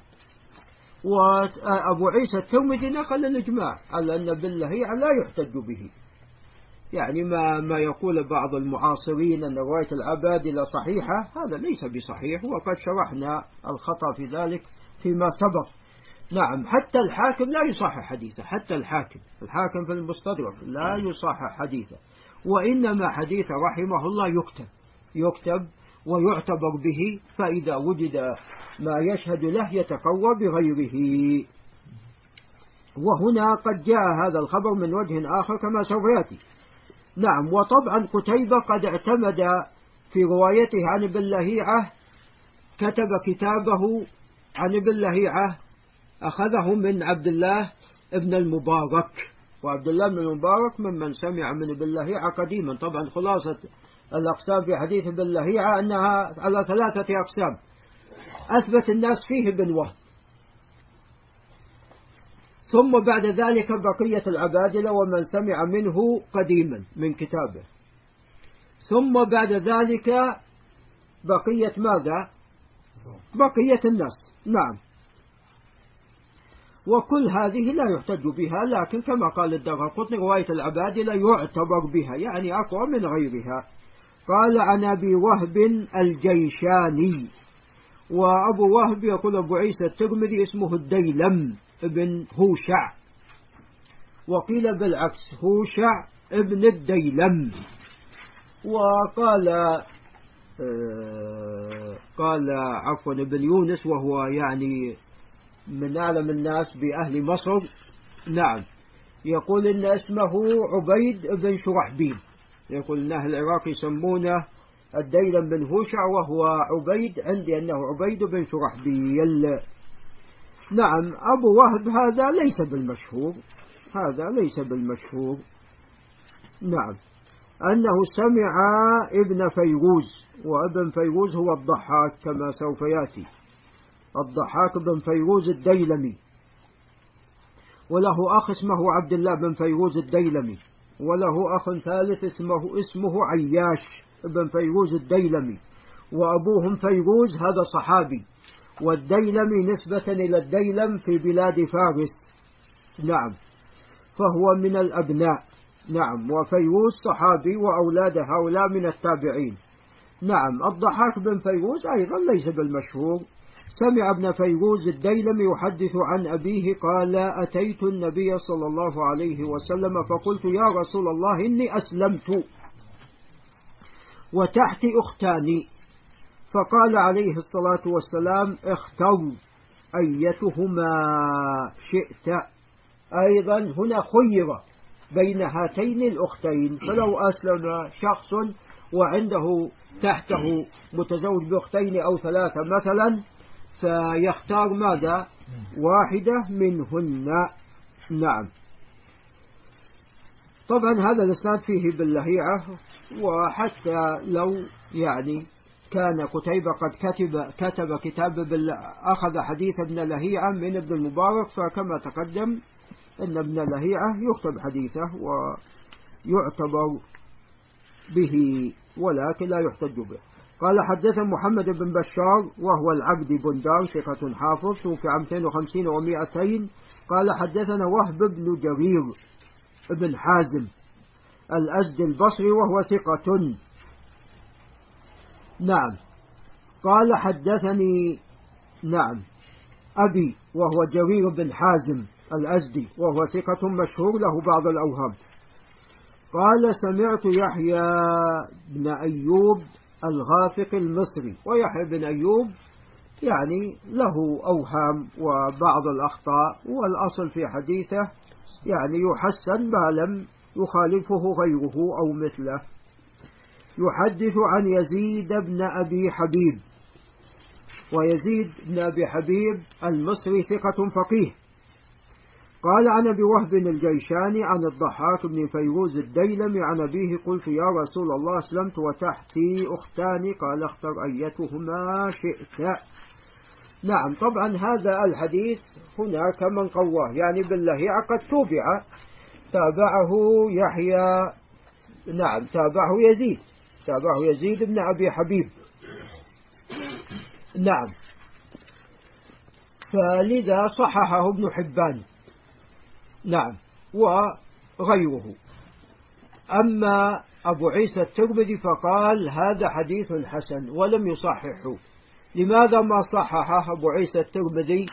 A: وأبو عيسى الترمذي نقل الإجماع على أن باللهيعة لا يحتج به، يعني ما ما يقول بعض المعاصرين أن رواية العبادلة صحيحة، هذا ليس بصحيح، وقد شرحنا الخطأ في ذلك فيما سبق. نعم. حتى الحاكم لا يصحح حديثه، حتى الحاكم الحاكم في المستدرك لا يصحح حديثه، وإنما حديثه رحمه الله يكتب يكتب ويعتبر به، فإذا وجد ما يشهد له يتقوى بغيره. وهنا قد جاء هذا الخبر من وجه آخر كما سوف يأتي. نعم. وطبعا قتيبة قد اعتمد في روايته عن ابن لهيعة، كتب كتابه عن ابن لهيعة أخذه من عبد الله ابن المبارك، وعبد الله بن المبارك ممن سمع من ابن لهيعة قديما. طبعا خلاصة الأقسام في حديث ابن لهيعة أنها على ثلاثة أقسام، أثبت الناس فيه ابن وهب ثم بعد ذلك بقية العبادلة ومن سمع منه قديما من كتابه. ثم بعد ذلك بقية ماذا؟ بقية الناس. نعم. وكل هذه لا يحتج بها، لكن كما قال الدارقطني رواية العبادلة يعتبر بها، يعني أقوى من غيرها. قال عن أبي وهب الجيشاني. وأبو وهب يقول أبو عيسى الترمذي اسمه الديلم ابن هوشع، وقيل بالعكس هوشع ابن الديلم. وقال آه قال عفوا ابن يونس وهو يعني من أعلم الناس بأهل مصر، نعم، يقول إن اسمه عبيد بن شرحبيل، يقول إن أهل العراق يسمونه الديلم بن هوشع وهو عبيد، عندي أنه عبيد بن شرحبيل. نعم. أبو وهب هذا ليس بالمشهور، هذا ليس بالمشهور. نعم. أنه سمع ابن فيروز، وابن فيروز هو الضحاك كما سوف يأتي، الضحاك بن فيروز الديلمي، وله أخ اسمه عبد الله بن فيروز الديلمي، وله أخ ثالث اسمه اسمه عياش بن فيروز الديلمي، وأبوهم فيروز هذا صحابي، والديلمي نسبة إلى الديلم في بلاد فارس. نعم. فهو من الأبناء. نعم. وفيروز صحابي وأولاد هؤلاء من التابعين. نعم. الضحاك بن فيروز أيضا ليس بالمشهور. سمع ابن فيروز الديلمي يحدث عن أبيه قال أتيت النبي صلى الله عليه وسلم فقلت يا رسول الله إني أسلمت وتحتي أختاني، فقال عليه الصلاة والسلام اختر أيتهما شئت. أيضا هنا خير بين هاتين الأختين، فلو أسلم شخص وعنده تحته متزوج بأختين أو ثلاثة مثلا فيختار ماذا؟ واحدة منهن. نعم. طبعا هذا الإسناد فيه باللهيعة، وحتى لو يعني كان قتيبة قد كتب كتب كتاب أخذ حديث ابن لهيعة من ابن المبارك، فكما تقدم أن ابن لهيعة يكتب حديثه ويعتبر به ولكن لا يحتج به. قال حدثنا محمد بن بشار وهو العبد بندار ثقة حافظ توفي عام مئتين وخمسين ومئتين. قال حدثنا وهب بن جرير بن حازم الأزدي البصري وهو ثقة. نعم. قال حدثني نعم أبي وهو جرير بن حازم الأزدي وهو ثقة مشهور له بعض الأوهام. قال سمعت يحيى بن أيوب الغافق المصري، ويحيى بن أيوب يعني له أوهام وبعض الأخطاء، والأصل في حديثه يعني يحسن ما لم يخالفه غيره أو مثله. يحدث عن يزيد بن أبي حبيب، ويزيد بن أبي حبيب المصري ثقة فقيه. قال عن أبي وهب الجيشاني عن الضحاك بن فيروز الديلمي عن أبيه قلت يا رسول الله أسلمت وتحتي أختان قال اختر أيتهما شئت. نعم. طبعا هذا الحديث هناك من قواه يعني بالله قد توبع، تابعه يحيى، نعم تابعه يزيد تابعه يزيد بن أبي حبيب. نعم. فلذا صححه ابن حبان نعم وغيره. أما أبو عيسى الترمذي فقال هذا حديث حسن ولم يصححه. لماذا ما صححه أبو عيسى الترمذي؟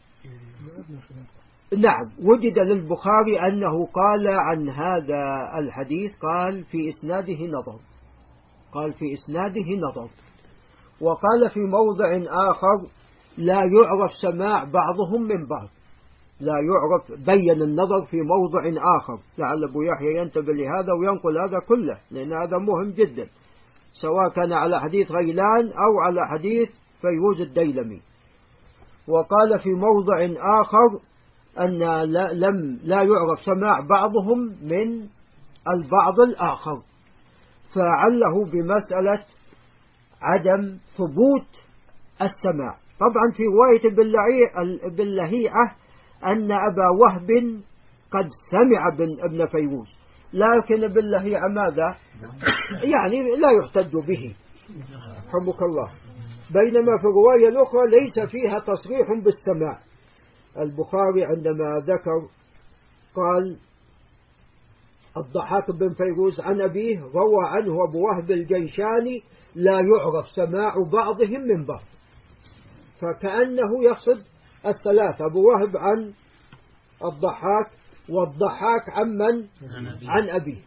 A: نعم. وجد للبخاري أنه قال عن هذا الحديث قال في إسناده نظر قال في إسناده نظر وقال في موضع آخر لا يعرف سماع بعضهم من بعض، لا يعرف، بين النظر في موضع آخر. لعل أبو يحيى ينتبه لهذا وينقل هذا كله لأن هذا مهم جدا، سواء كان على حديث غيلان أو على حديث فيروز الديلمي. وقال في موضع آخر أن لا, لم لا يعرف سماع بعضهم من البعض الآخر، فعله بمسألة عدم ثبوت السماع. طبعا في رواية باللهيعة أن أبا وهب قد سمع ابن فيروز، لكن بالله ماذا يعني لا يحتج به رحمك الله، بينما في الرواية الأخرى ليس فيها تصريح بالسماع. البخاري عندما ذكر قال الضحاك بن فيروز عن أبيه روى عنه أبو وهب الجيشاني لا يعرف سماع بعضهم من بعض، فكأنه يقصد الثلاثة، أبو وهب عن الضحاك والضحاك عن من؟ عن أبيه.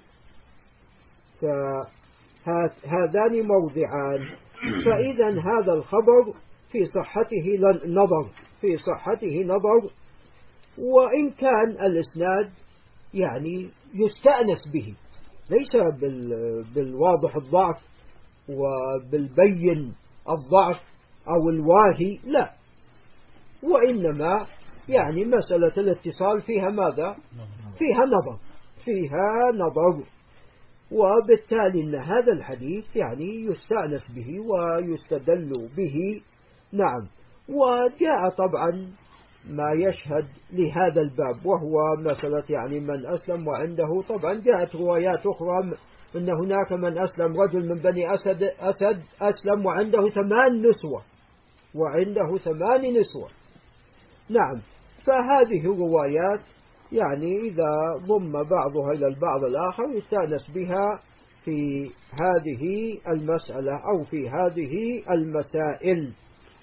A: فهذان موضعان، فإذا هذا الخبر في صحته نظر في صحته نظر وإن كان الإسناد يعني يستأنس به، ليس بالواضح الضعف وبالبين الضعف أو الواهي، لا، وإنما يعني مسألة الاتصال فيها ماذا؟ فيها نظر فيها نظر وبالتالي أن هذا الحديث يعني يستأنس به ويستدل به. نعم. وجاء طبعا ما يشهد لهذا الباب وهو مسألة يعني من أسلم، وعنده طبعا جاءت روايات أخرى أن هناك من أسلم رجل من بني أسد أسد أسلم وعنده ثمان نسوة وعنده ثمان نسوة. نعم. فهذه الروايات يعني إذا ضم بعضها إلى البعض الآخر يستأنس بها في هذه المسألة أو في هذه المسائل.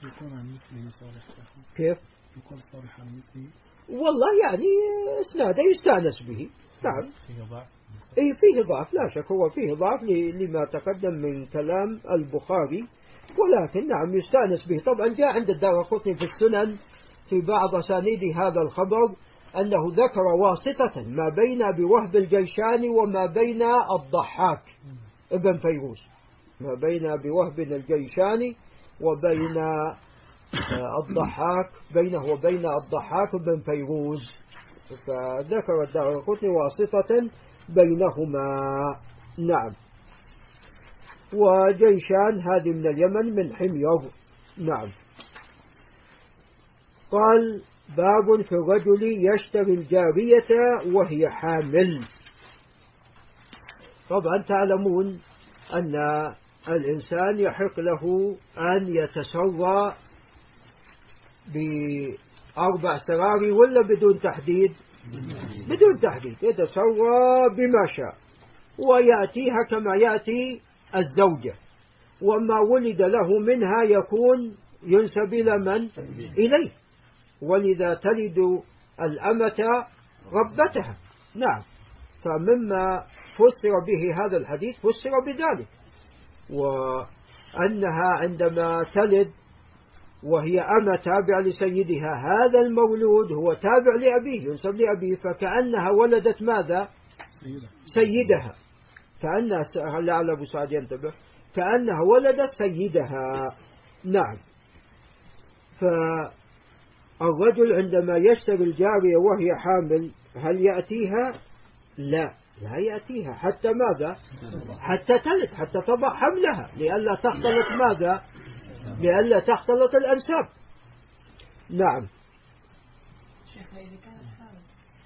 A: كيف؟ يقول صالح عن مثلي والله يعني إسناده يستأنس به. نعم. إيه فيه ضعف لا شك، هو فيه ضعف لما تقدم من كلام البخاري، ولكن نعم يستأنس به. طبعا جاء عند الدارقطني في السنن في بعض أسانيد هذا الخبر أنه ذكر واسطة ما بين أبي وهب الجيشاني وما بين الضحاك ابن فيروز، ما بين أبي وهب الجيشاني وبين الضحاك بينه وبين الضحاك بن فيروز، فذكر الدارقطني واسطة بينهما. نعم. وجيشان هذه من اليمن من حمير. نعم. قال باب في الرجل يشتري الجارية وهي حامل. طبعا تعلمون أن الإنسان يحق له أن يتسرى بأربع سراري ولا بدون تحديد؟ بدون تحديد، يتسرى بما شاء ويأتيها كما يأتي الزوجة، وما ولد له منها يكون ينسب إلى من؟ إليه، ولذا تلد الأمة ربتها. نعم. فمما فسر به هذا الحديث فسر بذلك، وأنها عندما تلد وهي أمة تابع لسيدها هذا المولود هو تابع لأبيه ينسب لأبيه، فكأنها ولدت ماذا؟ سيدها، كأنها لعل أبو سعد ينتبه كأنها ولدت سيدها. نعم. فالرجل عندما يشتري الجارية وهي حامل هل يأتيها؟ لا لا يأتيها حتى ماذا؟ حتى تلد، حتى تضع حملها لئلا تختلط ماذا؟ لئلا تختلط الأنساب. نعم.
C: شيخنا إذا كانت حامل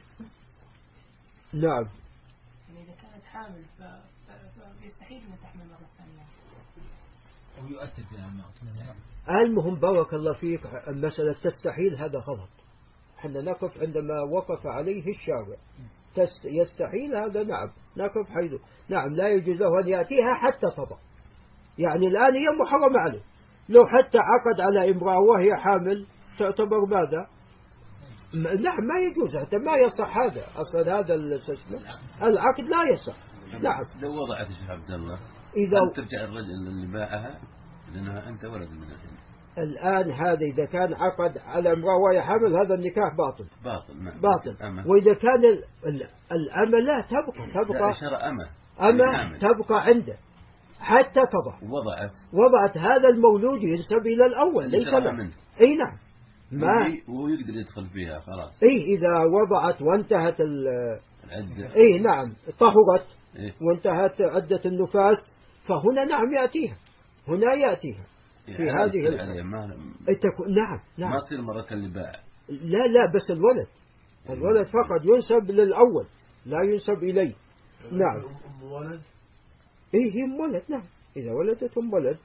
A: نعم
C: يعني إذا كانت حامل فيستحيل أن تحمل مرة ثانية
D: أو يؤثر في الأعمال.
A: المهم بارك الله فيك، المسألة تستحيل هذا غلط، حنا نقف عندما وقف عليه الشارع يستحيل هذا. نعم نقف حيث نعم لا يجوز له أن يأتيها حتى تضع، يعني الآن هي محرمة عليه، لو حتى عقد على امرأة وهي حامل تعتبر ماذا؟ نعم ما يجوز، حتى ما يصح هذا أصلا، هذا العقد لا يصح. نعم.
D: لو وضعت الشيخ عبد الله
A: إذا
D: ترجع الرجل اللي باعها لأنها أنت ولد من الحين.
A: الآن هذا إذا كان عقد على امرأة وهي حامل هذا النكاح باطل
D: باطل نعم.
A: باطل.
D: أمة.
A: وإذا كان الأمة لا تبقى تبقى
D: لا أمة
A: أمة تبقى عنده حتى تضع.
D: وضعت
A: وضعت هذا المولود ينسب إلى الأول ليس له. أي نعم. ما
D: هو يقدر يدخل فيها خلاص.
A: أي إذا وضعت وانتهت
D: العدة.
A: أي نعم طهرت.
D: إيه؟
A: وانتهت عدة النفاس فهنا نعم يأتيها، هنا يأتيها في هذه
D: ما...
A: التكو... نعم نعم
D: ما تصير مرة اللي باع.
A: لا لا بس الولد الولد فقط ينسب للأول لا ينسب إليه. نعم.
E: أم ولد؟
A: إيه هي أم ولد. نعم إذا ولدت أم ولد.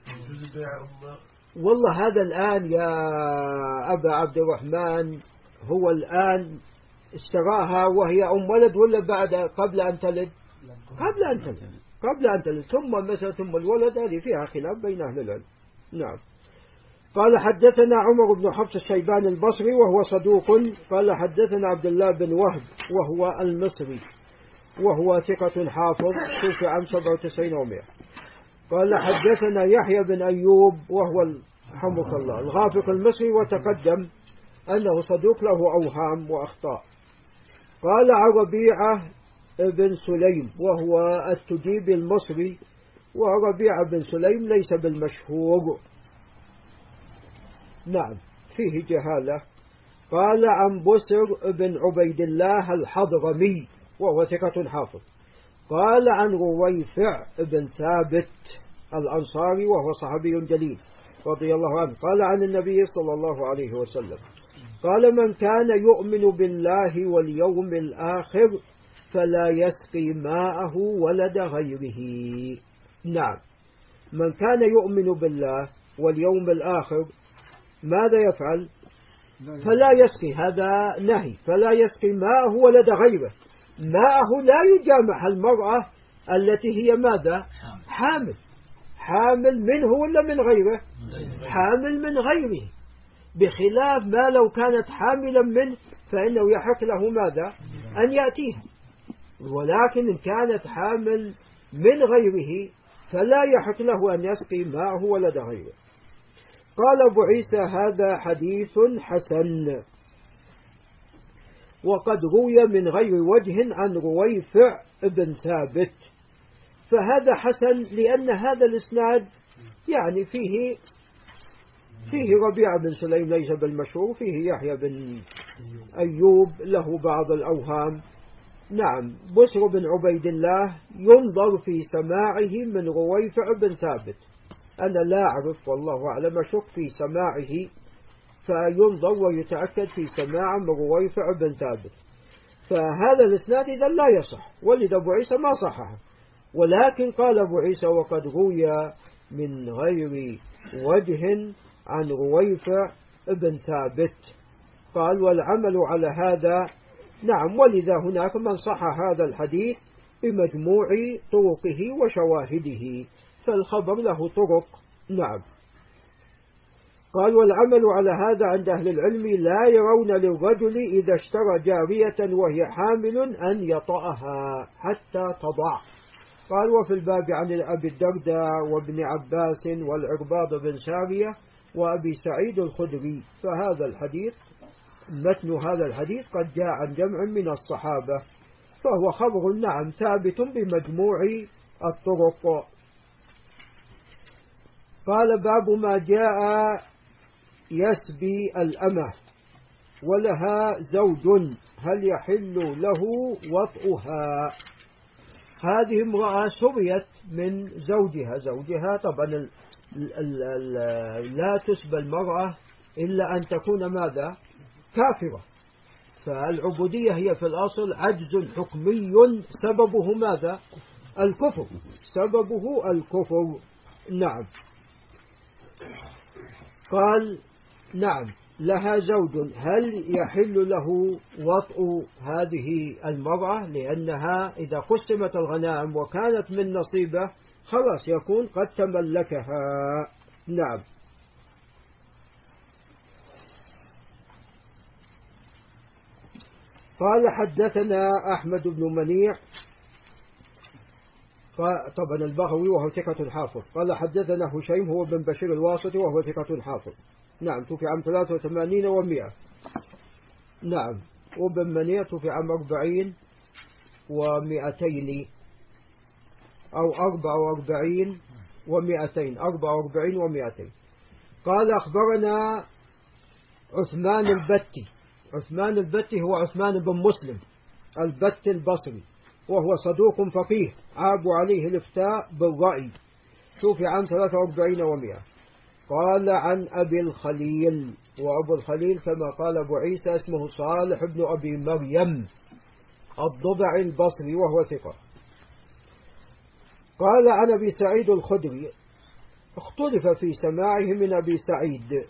A: والله هذا الآن يا أبا عبد الرحمن هو الآن اشتراها وهي أم ولد ولا بعد قبل أن تلد؟ قبل أن تلد قبل أن تلد ثم مثلا ثم الولد، هذه فيها خلاف بين أهل العلم. نعم. قال حدثنا عمر بن حفص الشيباني البصري وهو صدوق. قال حدثنا عبد الله بن وهب وهو المصري وهو ثقة حافظ توفي عام سبعة وتسعين ومئة. قال حدثنا يحيى بن أيوب وهو رحمه الله الغافق المصري وتقدم أنه صدوق له أوهام وأخطاء. قال عن ربيعة بن سليم وهو التجيبي المصري، وربيعة بن سليم ليس بالمشهور. نعم فيه جهالة. قال عن بسر بن عبيد الله الحضرمي وهو ثقة حافظ. قال عن رويفع بن ثابت الأنصاري وهو صحابي جليل رضي الله عنه. قال عن النبي صلى الله عليه وسلم قال من كان يؤمن بالله واليوم الآخر فلا يسقي ماءه ولد غيره. نعم من كان يؤمن بالله واليوم الآخر ماذا يفعل؟ فلا يسقي، هذا نهي، فلا يسقي ماءه ولد غيره. ماءه لا يجامح المرأة التي هي ماذا؟ حامل. حامل منه ولا من غيره؟ حامل من غيره، بخلاف ما لو كانت حاملا منه فإنه يحق له ماذا؟ أن يأتيها. ولكن إن كانت حامل من غيره فلا يحق له أن يسقي ماءه ولد غيره. قال أبو عيسى هذا حديث حسن، وقد روي من غير وجه عن رويفع بن ثابت، فهذا حسن لأن هذا الإسناد يعني فيه فيه ربيعة بن سليم ليس بالمشهور، فيه يحيى بن أيوب له بعض الأوهام. نعم بسر بن عبيد الله ينظر في سماعه من رويفع بن ثابت، أنا لا أعرف والله أعلم، أشك في سماعه، فينظر ويتأكد في سماع من رويفع بن ثابت. فهذا الإسناد إذا لا يصح، ولد أبو عيسى ما صحه. ولكن قال أبو عيسى وقد روي من غير وجه عن رويفع بن ثابت. قال والعمل على هذا. نعم ولذا هناك من صح هذا الحديث بمجموع طرقه وشواهده، فالخبر له طرق. نعم. قال والعمل على هذا عند أهل العلم لا يرون للرجل إذا اشترى جارية وهي حامل أن يطأها حتى تضع. قال وفي الباب عن أبي الدرداء وابن عباس والعرباض بن سارية وأبي سعيد الخدري، فهذا الحديث متن هذا الحديث قد جاء عن جمع من الصحابة، فهو خبر نعم ثابت بمجموع الطرق. قال باب ما جاء يسبي الأمة ولها زوج هل يحل له وطئها. هذه امرأة سبيت من زوجها، زوجها طبعا ال ال ال لا تسبى المرأة إلا أن تكون ماذا؟ كافرة. فالعبودية هي في الأصل عجز حكمي سببه ماذا؟ الكفر، سببه الكفر. نعم. قال نعم لها زوج هل يحل له وطء هذه المرأة، لأنها إذا قسمت الغنائم وكانت من نصيبه خلاص يكون قد تملكها. نعم. قال حدثنا أحمد بن منيع طبعا البغوي وهو ثقة حافظ. قال حدثنا هشيم هو بن بشير الواسطي وهو ثقة حافظ. نعم توفي عام ثلاثة وثمانين ومئة. نعم. وبن منيع توفي عام أربعين ومئتين أو أربع وأربعين ومئتين، أربع وأربعين ومئتين. قال أخبرنا عثمان البتي. عثمان البتي هو عثمان بن مسلم البتي البصري وهو صدوق فقيه عاب عليه الافتاء بالرأي، توفي عام ثلاثة وأربعين ومئة. قال عن أبي الخليل وأبو الخليل كما قال أبو عيسى اسمه صالح بن أبي مريم الضبعي البصري وهو ثقة. قال عن أبي سعيد الخدري اختلف في سماعه من أبي سعيد،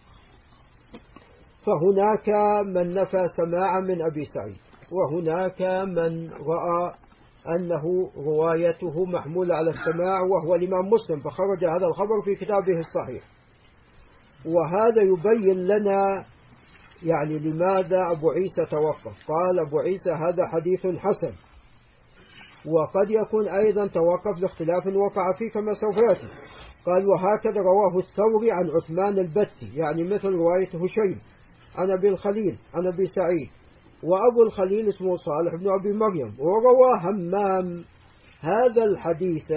A: فهناك من نفى سماعا من أبي سعيد، وهناك من رأى أنه روايته محمولة على السماع وهو الإمام مسلم، فخرج هذا الخبر في كتابه الصحيح. وهذا يبين لنا يعني لماذا أبو عيسى توقف. قال أبو عيسى هذا حديث حسن، وقد يكون أيضا توقف لاختلاف وقع فيه كما سوف يأتي. قال وهكذا رواه الثوري عن عثمان البتي، يعني مثل رواية هشيم عن أبي الخليل عن أبي سعيد، وأبو الخليل اسمه صالح بن أبي مريم. وروى همام هذا الحديث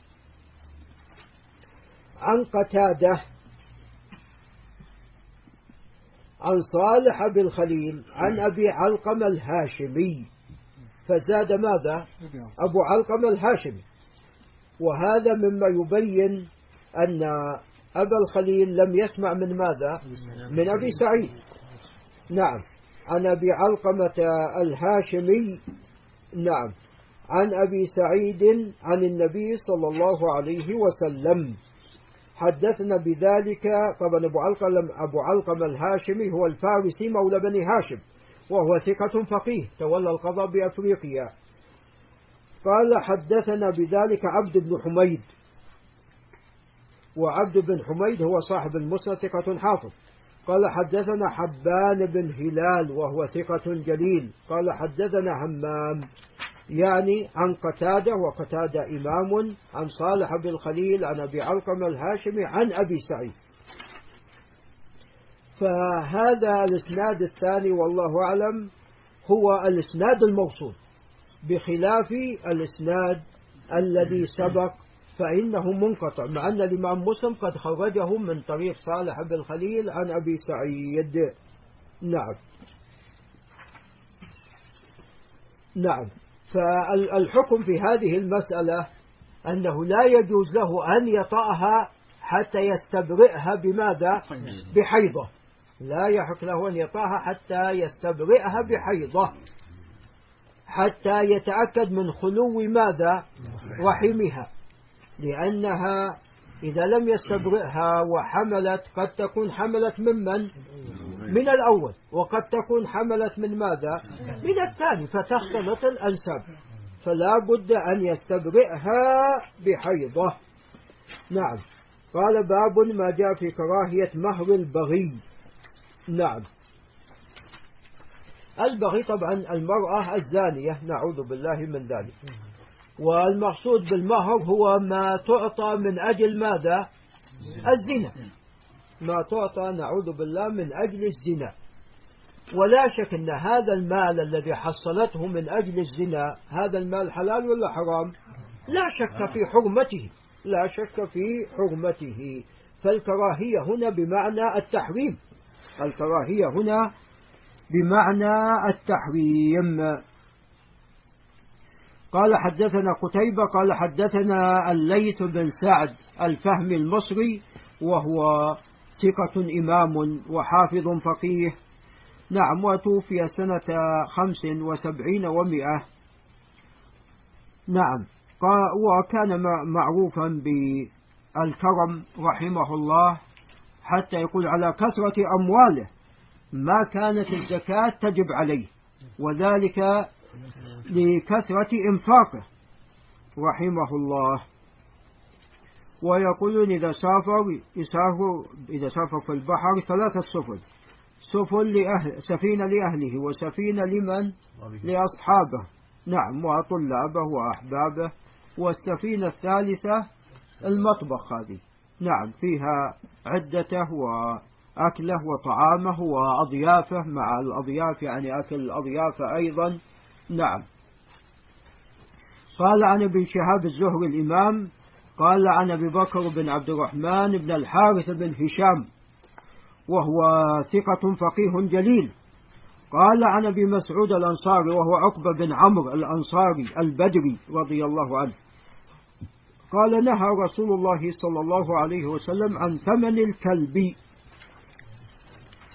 A: عن قتادة عن صالح بن الخليل عن أبي علقم الهاشمي، فزاد ماذا؟ أبو علقم الهاشمي. وهذا مما يبين أن أبا الخليل لم يسمع من ماذا؟ من أبي سعيد. نعم، عن أبي علقمة الهاشمي، نعم، عن أبي سعيد عن النبي صلى الله عليه وسلم. حدثنا بذلك. طبعا أبو علقم أبو علقم الهاشمي هو الفارسي مولى بني هاشم، وهو ثقة فقيه تولى القضاء بأفريقيا. قال حدثنا بذلك عبد بن حميد، وعبد بن حميد هو صاحب المسند ثقة حافظ. قال حدثنا حبان بن هلال وهو ثقة جليل. قال حدثنا همام يعني عن قتادة، وقتادة إمام، عن صالح بن الخليل عن أبي علقم الهاشمي عن أبي سعيد. فهذا الإسناد الثاني والله أعلم هو الإسناد الموصول، بخلاف الإسناد الذي سبق فإنه منقطع، مع أن الإمام مسلم قد خرجه من طريق صالح بن الخليل عن أبي سعيد. نعم نعم. فالحكم في هذه المسألة أنه لا يجوز له أن يطأها حتى يستبرئها بماذا؟ بحيضة. لا يحق له أن يطأها حتى يستبرئها بحيضة، حتى يتأكد من خلو ماذا؟ رحمها، لأنها إذا لم يستبرئها وحملت قد تكون حملت ممن؟ من الأول، وقد تكون حملت من ماذا؟ من الثاني، فتختلط الأنساب، فلا بد أن يستبرئها بحيضة. نعم. قال باب ما جاء في كراهية مهر البغي. نعم. البغي طبعا المرأة الزانية، نعوذ بالله من ذلك. والمقصود بالمهر هو ما تعطى من أجل ماذا؟ الزنا، ما تعطى نعوذ بالله من أجل الزنا. ولا شك أن هذا المال الذي حصلته من أجل الزنا هذا المال حلال ولا حرام؟ لا شك في حرمته، لا شك في حرمته. فالكراهية هنا بمعنى التحريم، الكراهية هنا بمعنى التحريم. قال حدثنا قتيبة قال حدثنا الليث بن سعد الفهمي المصري، وهو ثقة إمام وحافظ فقيه. نعم. وتوفي سنة خمس وسبعين ومئة. نعم. وكان معروفا بالكرم رحمه الله، حتى يقول على كثرة أمواله ما كانت الزكاة تجب عليه، وذلك لكثرة إنفاقه رحمه الله. ويقولون إذا سافر يسافر إذا سافر في البحر ثلاثة سفن، سفن لأهل سفينة لأهله، وسفينة لمن؟ لأصحابه، نعم، وطلابه وأحبابه، والسفينة الثالثة المطبخ هذه، نعم، فيها عدته وأكله وطعامه وأضيافه، مع الأضياف يعني أكل الأضياف أيضا. نعم. قال عن ابن شهاب الزهري الإمام قال عن أبي بكر بن عبد الرحمن بن الحارث بن هشام، وهو ثقة فقيه جليل. قال عن أبي مسعود الأنصاري وهو عقبة بن عمرو الأنصاري البدري رضي الله عنه قال نهى رسول الله صلى الله عليه وسلم عن ثمن الكلب.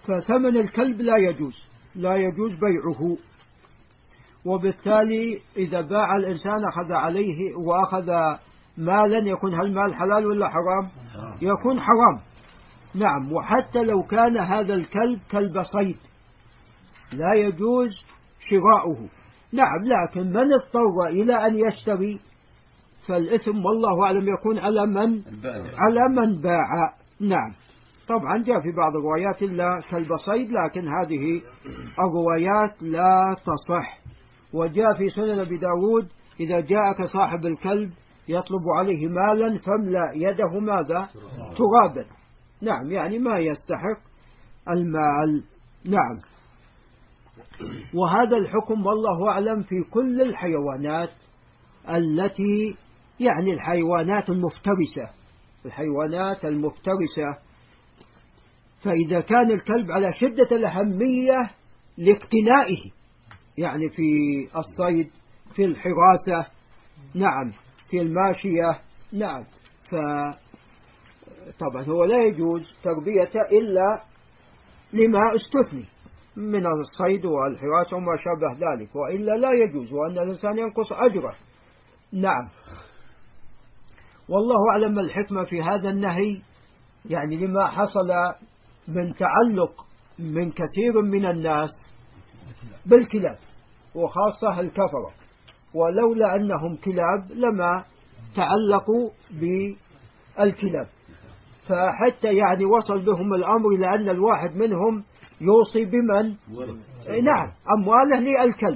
A: فثمن الكلب لا يجوز لا يجوز بيعه. وبالتالي إذا باع الإنسان أخذ عليه وأخذ مالا يكون هل مال حلال ولا حرام؟ يكون حرام. نعم. وحتى لو كان هذا الكلب كلب صيد لا يجوز شراؤه. نعم. لكن من اضطر إلى أن يشتري فالإثم والله أعلم يكون على من على من باع. نعم. طبعا جاء في بعض الروايات إلا كلب صيد، لكن هذه الروايات لا تصح. وجاء في سنن أبي داود إذا جاءك صاحب الكلب يطلب عليه مالا فاملأ يده ماذا؟ ترابا. نعم. يعني ما يستحق المال. نعم. وهذا الحكم والله أعلم في كل الحيوانات التي يعني الحيوانات المفترسة الحيوانات المفترسة فإذا كان الكلب على شدة الأهمية لاقتنائه يعني في الصيد في الحراسة، نعم، في الماشية، نعم، فطبعا هو لا يجوز تربيته إلا لما استثني من الصيد والحراسة وما شابه ذلك، وإلا لا يجوز، وأن الإنسان ينقص أجره. نعم. والله أعلم الحكمة في هذا النهي، يعني لما حصل من تعلق من كثير من الناس بالكلاب وخاصة الكفرة، ولولا أنهم كلاب لما تعلقوا بالكلاب، فحتى يعني وصل بهم الأمر إلى أن الواحد منهم يوصي بمن؟ نعم، أمواله للكلب.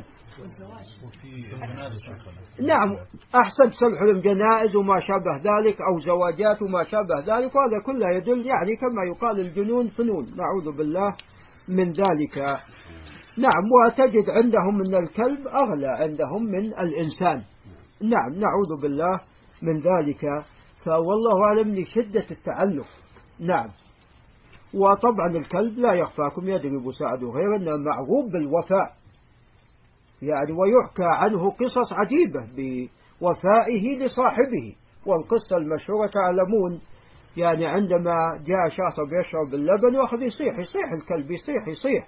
A: نعم. أحسن سمح لهم جنائز وما شابه ذلك أو زواجات وما شابه ذلك، وهذا كله يدل يعني كما يقال الجنون فنون، نعوذ بالله من ذلك. نعم. وتجد عندهم من الكلب أغلى عندهم من الإنسان. نعم. نعوذ بالله من ذلك. فوالله أعلم لشدة التعلق. نعم. وطبعا الكلب لا يخفاكم يضرب ساعده غير أنه معروف بالوفاء يعني، ويحكى عنه قصص عجيبة بوفائه لصاحبه. والقصة المشهورة تعلمون يعني عندما جاء شخص بيشرب اللبن وأخذ يصيح يصيح الكلب يصيح يصيح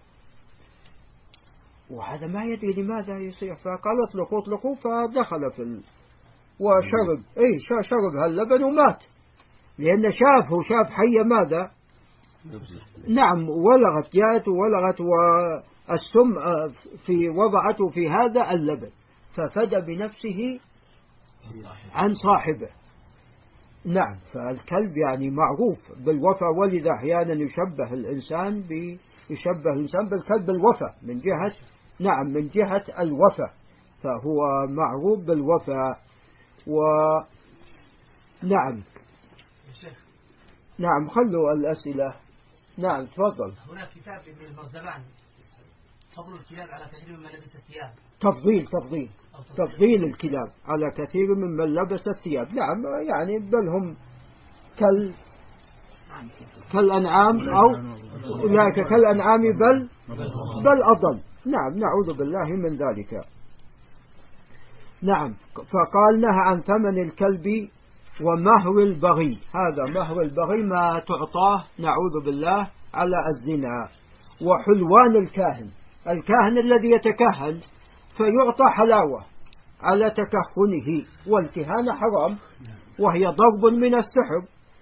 A: وهذا ما يدري لماذا يصيح، فقال اطلقوا اطلقوا، فدخل في ال... وشرب اي شرب هاللبن ومات، لأن شافه شاف حية ماذا؟ نعم. ولغت جاءت ولغت والسم في وضعته في هذا اللبن ففدى بنفسه عن صاحبه. نعم. فالكلب يعني معروف بالوفاء، ولذا أحيانا يشبه الإنسان ب يشبه الإنسان بالكلب بالوفاء من جهة نعم من جهة الوفاء، فهو معروف بالوفاء. و نعم نعم. خلوا الأسئلة. نعم تفضل.
C: هناك كتاب ابن المرزبان فضل الكلاب على كثير من لبس الثياب.
A: تفضيل تفضيل تفضيل الكلاب على كثير ممن لبس الثياب. نعم. يعني بل هم كال كالأنعام أو أولئك كالأنعام بل بل أضل. نعم. نعوذ بالله من ذلك. نعم. فقال نهى عن ثمن الكلب ومهر البغي. هذا مهر البغي ما تعطاه نعوذ بالله على الزنا. وحلوان الكاهن، الكاهن الذي يتكهن فيعطى حلاوة على تكهنه، والكهانة حرام وهي ضرب من السحر،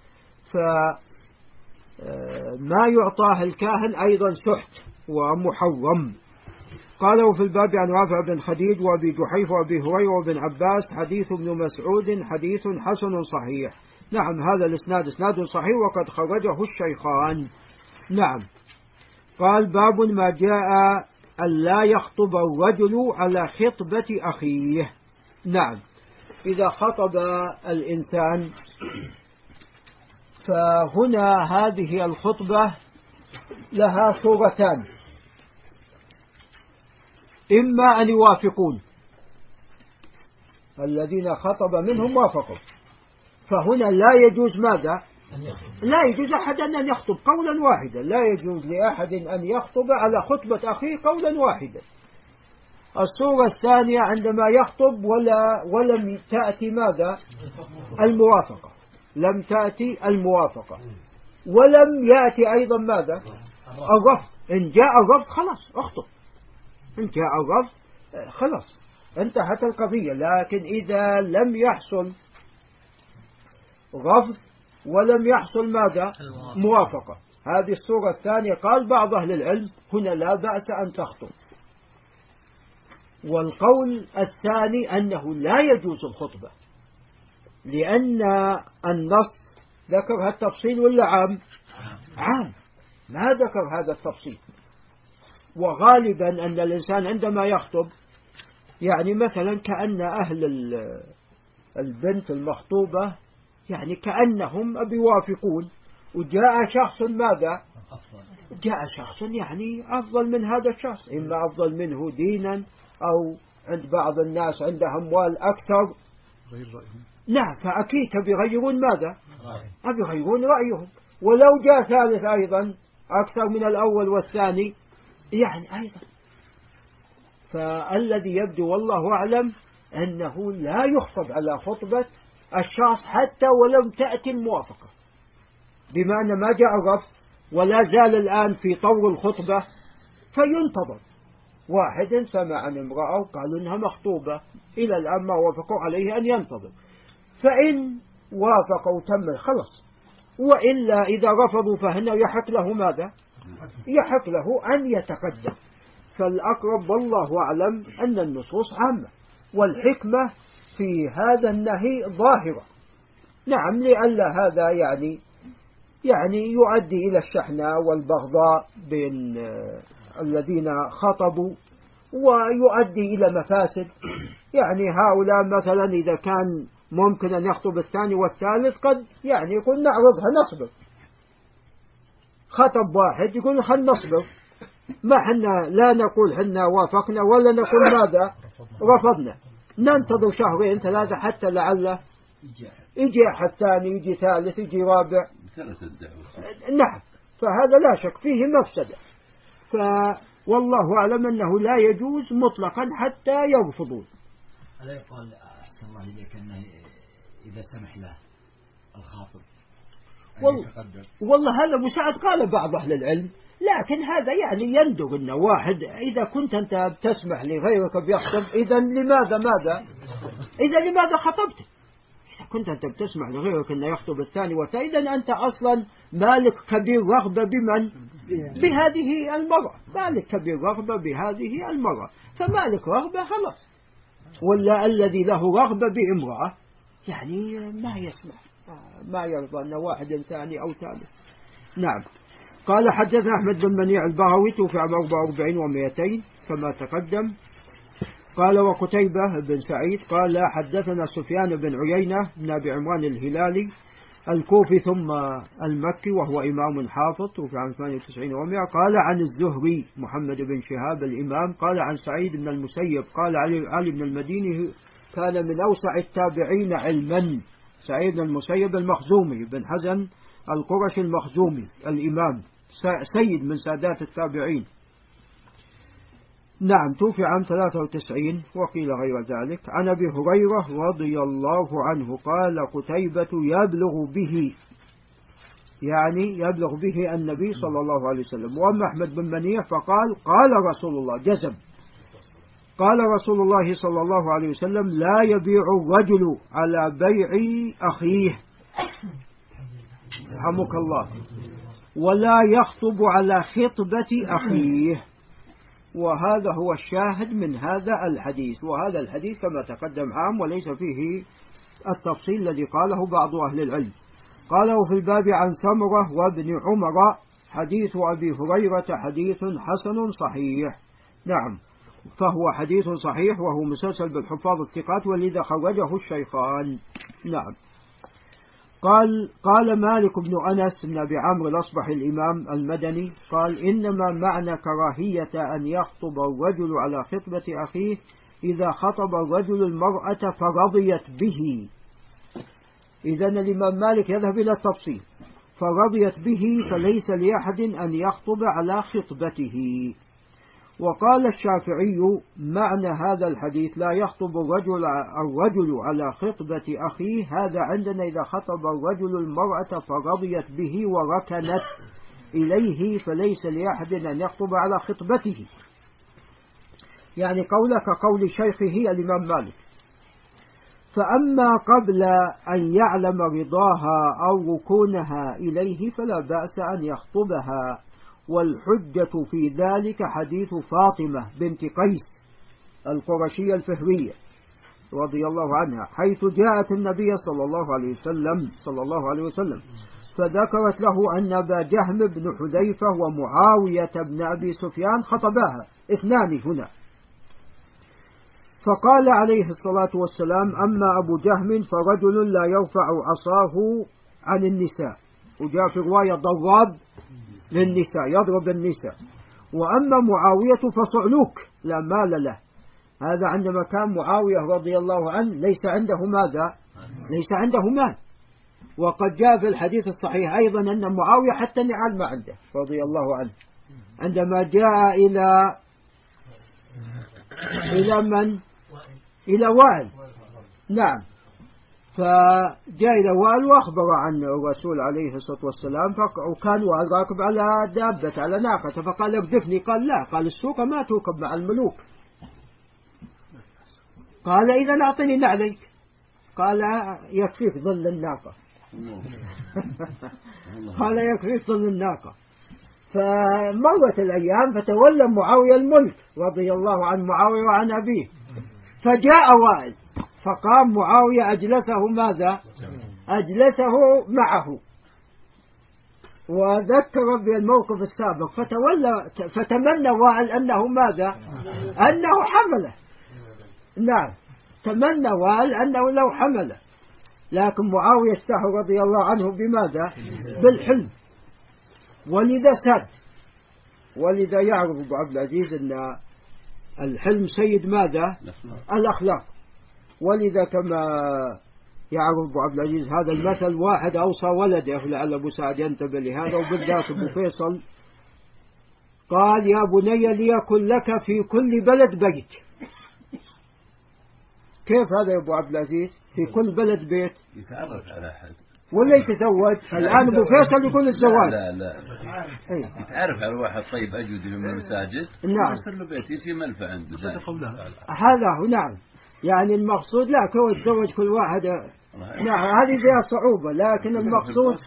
A: فما يعطاه الكاهن أيضا سحت ومحرم. قالوا في الباب عن رافع بن خديج وابي جحيف وابي هريرة وابن عباس حديث ابن مسعود حديث حسن صحيح. نعم. هذا الاسناد اسناد صحيح وقد خرجه الشيخان. نعم. قال باب ما جاء أن لا يخطب الرجل على خطبة أخيه. نعم. إذا خطب الإنسان فهنا هذه الخطبة لها صورتان، إما أن يوافقون، الذين خطب منهم وافقوا، فهنا لا يجوز ماذا؟ لا يجوز أحد أن يخطب قولا واحدا، لا يجوز لأحد أن يخطب على خطبة أخيه قولا واحدا. الصورة الثانية عندما يخطب ولا ولم تأتي ماذا؟ الموافقة، لم تأتي الموافقة، ولم يأتي أيضا ماذا؟ الرفض. إن جاء الرفض خلاص اخطب، إن جاء الرفض خلاص انتهت القضية. لكن إذا لم يحصل رفض ولم يحصل ماذا؟ موافقة. هذه الصورة الثانية. قال بعض أهل العلم هنا لا بأس أن تخطب. والقول الثاني أنه لا يجوز الخطبة، لأن النص ذكر التفصيل ولا عام؟ عام، ما ذكر هذا التفصيل. وغالبا أن الإنسان عندما يخطب يعني مثلا كأن أهل البنت المخطوبة يعني كأنهم بيوافقون، وجاء شخص ماذا؟ جاء شخص يعني أفضل من هذا الشخص، إما أفضل منه دينا أو عند بعض الناس عنده أموال أكثر. نعم، فأكيد بيغيرون ماذا؟ بيغيرون رأيهم. ولو جاء ثالث أيضا أكثر من الأول والثاني يعني أيضا. فالذي يبدو والله أعلم أنه لا يخطب على خطبة الشخص حتى ولم تأتي الموافقة، بمعنى ما جاء الرفض ولا زال الآن في طور الخطبة فينتظر. واحد سمع عن امرأة وقالوا إنها مخطوبة، إلى الآن ما وافقوا عليه أن ينتظر. فإن وافقوا تم خلص، وإلا إذا رفضوا فهنا يحق له ماذا؟ يحق له أن يتقدم. فالأقرب والله أعلم أن النصوص عامة، والحكمة في هذا النهي ظاهرة. نعم، لئلا هذا يعني يعني يؤدي إلى الشحناء والبغضاء بين الذين خطبوا، ويؤدي إلى مفاسد. يعني هؤلاء مثلا إذا كان ممكن أن يخطب الثاني والثالث قد يعني يقول نعرضها نصبر. خطب واحد يقول خل نصبر، ما حنا لا نقول حنا وافقنا ولا نقول ماذا رفضنا، ننتظر شهرين ثلاثة حتى لعله يجي أحد ثاني، يجي ثالث، يجي رابع. نعم، فهذا لا شك فيه مفسدة. فوالله أعلم أنه لا يجوز مطلقا حتى يرفضون.
E: ألا يقال أحسن الله إليك أنه إذا سمح له الخاطب
A: والله, والله هذا مساعد قال بعض أهل العلم، لكن هذا يعني يندر أن واحد إذا كنت أنت بتسمح لغيرك بيخطب إذا لماذا ماذا إذا لماذا خطبت؟ إذا كنت أنت بتسمح لغيرك أن يخطب الثاني والثالث إذا أنت أصلا مالك كبير رغبة بمن؟ بهذه المرأة، مالك كبير رغبة بهذه المرأة، فمالك رغبة خلاص. ولا الذي له رغبة بامرأة يعني ما يسمح، ما يرضى أن واحد ثاني أو ثالث. نعم. قال حدثنا أحمد بن منيع البهوي توفي عام أربعة وأربعين ومئتين كما تقدم. قال وقتيبة بن سعيد قال حدثنا سفيان بن عيينة بن أبي عمران الهلالي الكوفي ثم المكي وهو إمام حافظ توفي عام ثمانية وتسعين ومئة. قال عن الزهري محمد بن شهاب الإمام قال عن سعيد بن المسيب قال علي, علي بن المديني كان من أوسع التابعين علما. سعيد بن المسيب المخزومي بن حزن القرشي المخزومي الإمام سيد من سادات التابعين. نعم، توفي عام ثلاثة وتسعين وقيل غير ذلك. عن أبي هريرة رضي الله عنه قال قتيبة يبلغ به، يعني يبلغ به النبي صلى الله عليه وسلم. وأما أحمد بن منيع فقال قال رسول الله جزم، قال رسول الله صلى الله عليه وسلم لا يبيع الرجل على بيع أخيه رحمك الله ولا يخطب على خطبة أخيه. وهذا هو الشاهد من هذا الحديث. وهذا الحديث كما تقدم عام وليس فيه التفصيل الذي قاله بعض أهل العلم. قاله في الباب عن سمرة وابن عمر حديث أبي هريرة حديث حسن صحيح. نعم، فهو حديث صحيح وهو مسلسل بالحفاظ الثقات ولذا خرجه الشيخان. نعم. قال قال مالك بن أنس بن أبي عمرو الأصبحي الإمام المدني قال إنما معنى كراهية أن يخطب الرجل على خطبة أخيه إذا خطب الرجل المرأة فرضيت به. إذن الإمام مالك يذهب إلى التفصيل، فرضيت به فليس لأحد أن يخطب على خطبته. وقال الشافعي معنى هذا الحديث لا يخطب الرجل الرجل على خطبة أخيه، هذا عندنا إذا خطب الرجل المرأة فرضيت به وركنت إليه فليس لأحد أن يخطب على خطبته. يعني قولك كقول شيخه الإمام مالك. فأما قبل أن يعلم رضاها أو ركونها إليه فلا بأس أن يخطبها، والحجة في ذلك حديث فاطمة بنت قيس القرشية الفهرية رضي الله عنها، حيث جاءت النبي صلى الله عليه وسلم صلى الله عليه وسلم فذكرت له أن أبا جهم بن حذيفة ومعاوية بن أبي سفيان خطباها اثنان هنا. فقال عليه الصلاة والسلام: أما أبو جهم فرجل لا يرفع عصاه عن النساء، وجاء في رواية ضراب للنساء يضرب النساء، وأما معاوية فصعلوك لا مال له. هذا عندما كان معاوية رضي الله عنه ليس عنده ماذا؟ ليس عنده مال. وقد جاء في الحديث الصحيح أيضا أن معاوية حتى النعال ما عنده رضي الله عنه، عندما جاء إلى إلى من؟ إلى وائل. نعم، فجاء إلى وائل وأخبر عن الرسول عليه الصلاة والسلام، وكان وائل راكب على دابة على ناقة، فقال: اردفني. قال: لا. قال: السوق ما توكب مع الملوك. قال: إذا أعطني نعليك. قال: يكفيك ظل الناقة. قال: يكفيك ظل الناقة. فمرت الأيام فتولى معاوية الملك رضي الله عن معاوية وعن أبيه، فجاء وائل فقام معاوية أجلسه ماذا؟ أجلسه معه وذكر بالموقف السابق، فتولى فتمنى وائل أنه ماذا؟ أنه حمله. نعم، تمنى وائل أنه لو حمله، لكن معاوية استحى رضي الله عنه بماذا؟ بالحلم. ولذا ساد، ولذا يعرف أبو عبد العزيز أن الحلم سيد ماذا؟ الأخلاق. ولذا كما يعرف أبو عبد العزيز هذا المثل، واحد أوصى ولده، لعل أبو سعد ينتبه لهذا، وبالذات أبو فيصل، قال: يا بني ليكن لك في كل بلد بيت. كيف هذا يا أبو عبد العزيز؟ في كل بلد بيت
D: يتعرف على أحد
A: ولا يتزوج؟ الآن أبو فيصل يقول الزواج.
D: لا لا ايه؟ يتعرف على واحد طيب أجود من المساجد.
A: نعم،
D: يصير له بيت يصير منفع عنده.
A: هذا هو. نعم، يعني المقصود لا كون يتزوج كل واحد. نعم، هذه فيها صعوبة، لكن المقصود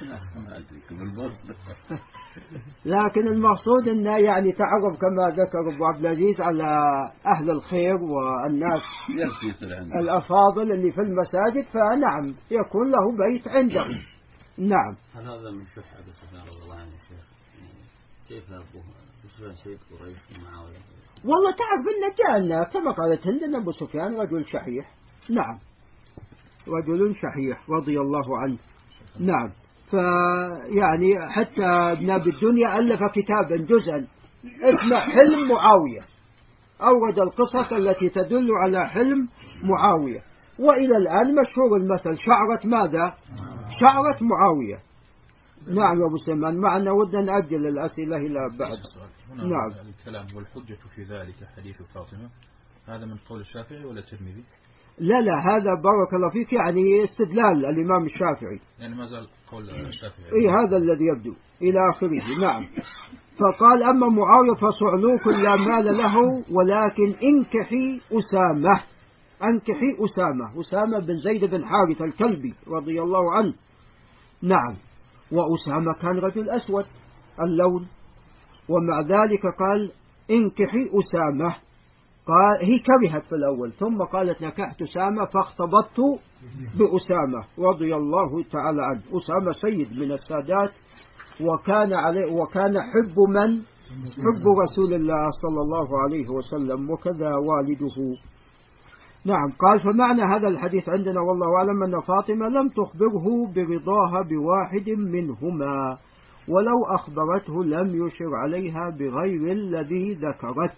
A: لكن المقصود أنه يعني تعرف كما ذكر أبو عبد العزيز على أهل الخير والناس الأفاضل اللي في المساجد، فنعم يكون له بيت عندهم. نعم.
D: هل هذا من شح أبو سفيان رضي الله عنه شيخ؟ كيف أبو سفيان سيد قريش ومعاوية؟
A: والله تعرف أن جاءنا كما قالت هند أن أبو سفيان رجل شحيح. نعم، رجل شحيح رضي الله عنه. نعم، فيعني حتى ابن أبي الدنيا ألف كتابا جزءا اسمه حلم معاوية، أورد القصص التي تدل على حلم معاوية، وإلى الآن مشهور المثل: شعرة ماذا؟ شعرة معاوية. نعم يا أبو سلمان، معنا ودنا نأجل الأسئلة إلى بعد. نعم.
B: الكلام والحجة في ذلك حديث فاطمة، هذا من قول الشافعي ولا الترمذي؟
A: لا لا، هذا بارك الله فيك يعني استدلال الإمام الشافعي،
B: يعني ما زال قول الشافعي.
A: إيه هذا الذي يبدو إلى آخره. نعم. فقال: أما معاوية فصعلوك لا مال له، ولكن انكحي أسامة. انكحي أسامة، أسامة بن زيد بن حارث الكلبي رضي الله عنه. نعم، وأسامة كان رجل أسود اللون، ومع ذلك قال: انكحي أسامة. قال هي كرهت في الأول، ثم قالت: نكحت أسامة فاختبطت بأسامة رضي الله تعالى عنه. أسامة سيد من السادات، وكان عليه وكان حب من؟ حب رسول الله صلى الله عليه وسلم، وكذا والده. نعم. قال: فمعنى هذا الحديث عندنا والله أعلم أن فاطمة لم تخبره برضاها بواحد منهما، ولو أخبرته لم يشر عليها بغير الذي ذكرت.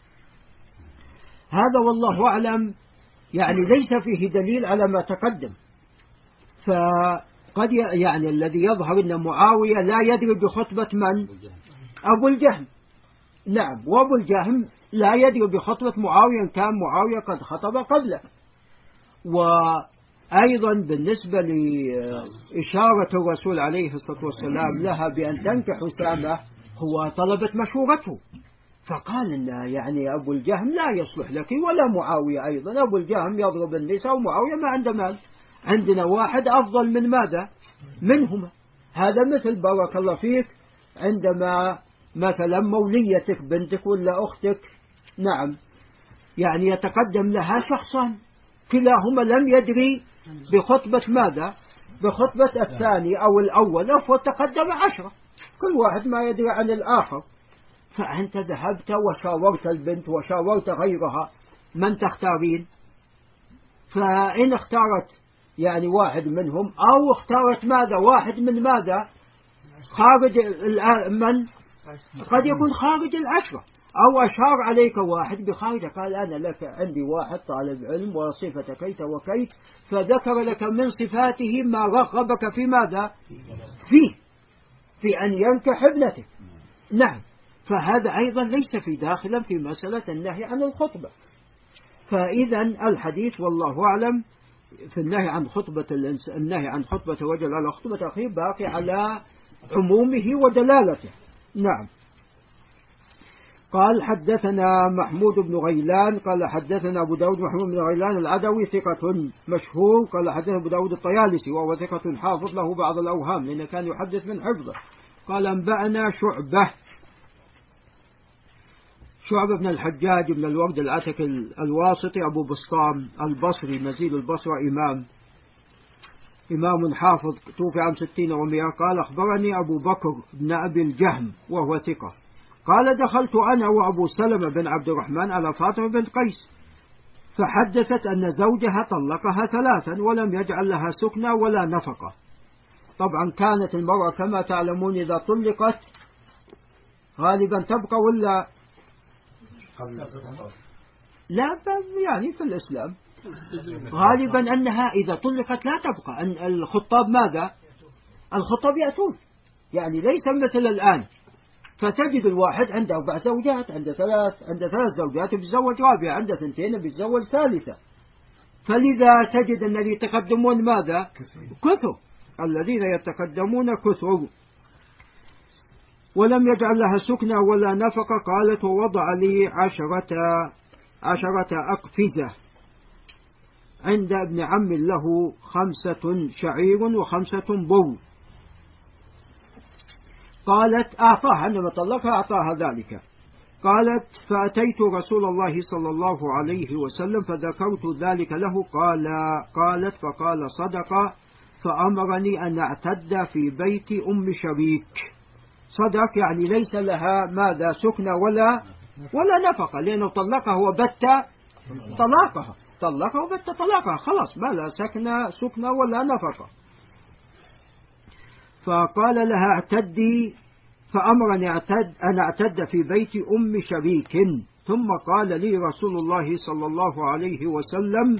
A: هذا والله أعلم يعني ليس فيه دليل على ما تقدم، فقد يعني الذي يظهر أن معاوية لا يدري بخطبة من؟ أبو الجهم. نعم، وأبو الجهم لا يدري بخطبة معاوية، كان معاوية قد خطب قبله. أيضا بالنسبة لإشارة الرسول عليه الصلاة والسلام لها بأن تنكح أسامة، هو طلبت مشورته فقال إن يعني أبو الجهم لا يصلح لك ولا معاوية أيضا، أبو الجهم يضرب النساء ومعاوية ما عنده مال، عندنا واحد أفضل من ماذا منهما. هذا مثل بارك الله فيك عندما مثلا موليتك بنتك ولا أختك نعم يعني يتقدم لها شخصان كلاهما لم يدري بخطبة ماذا بخطبة الثاني أو الأول فتقدم عشرة، كل واحد ما يدري عن الآخر، فأنت ذهبت وشاورت البنت وشاورت غيرها من تختارين؟ فإن اختارت يعني واحد منهم أو اختارت ماذا واحد من ماذا خارج من قد يكون خارج العشرة، أو أشار عليك واحد بخارج قال أنا لك عندي واحد طالب علم وصفة كيت وكيت، فذكر لك من صفاته ما رغبك في ماذا فيه في أن ينكح ابنتك. نعم، فهذا أيضا ليس في داخلا في مسألة النهي عن الخطبة. فإذا الحديث والله أعلم في النهي عن خطبة النهي عن خطبة الرجل على خطبة أخيه باقي على عمومه ودلالته. نعم. قال حدثنا محمود بن غيلان قال حدثنا أبو داود محمود بن غيلان العدوي ثقة مشهور قال حدثنا أبو داود الطيالسي وهو ثقة حافظ له بعض الأوهام لأنه كان يحدث من حفظه. قال أنبأنا شعبة شعبة بن الحجاج بن الورد العتك الواسطي أبو بسطام البصري نزيل البصرة إمام إمام حافظ توفي عام ستين ومئة. قال أخبرني أبو بكر بن أبي الجهم وهو ثقة قال دخلت أنا وأبو سلمة بن عبد الرحمن على فاطمة بنت قيس فحدثت أن زوجها طلقها ثلاثا ولم يجعل لها سكنى ولا نفقة. طبعا كانت المرأة كما تعلمون إذا طلقت غالبا تبقى ولا لا يعني في الإسلام غالبا أنها إذا طلقت لا تبقى. أن الخطاب ماذا الخطاب يأتون يعني ليس مثل الآن فتجد الواحد عنده أربع زوجات عنده ثلاث عنده ثلاث زوجات بيتزوج رابعة عنده ثنتين بيتزوج ثالثة. فلذا تجد الذي يتقدمون ماذا كثر الذين يتقدمون كثر. ولم يجعل لها سكنى ولا نفقة. قالت ووضع لي عشرة عشرة أقفزة عند ابن عم له خمسة شعير وخمسة بر. قالت أعطاها عندما طلقها أعطاها ذلك. قالت فأتيت رسول الله صلى الله عليه وسلم فذكرت ذلك له قال قالت فقال صدق فأمرني أن أعتد في بيت أم شريك. صدق يعني ليس لها ماذا سكنة ولا ولا نفقة لأنه طلقها وبت طلاقها طلقها وبت طلاقها خلاص ما لا سكنة سكنة ولا نفقة. فقال لها اعتدي فأمرني اعتد أن اعتد في بيت أم شريك. ثم قال لي رسول الله صلى الله عليه وسلم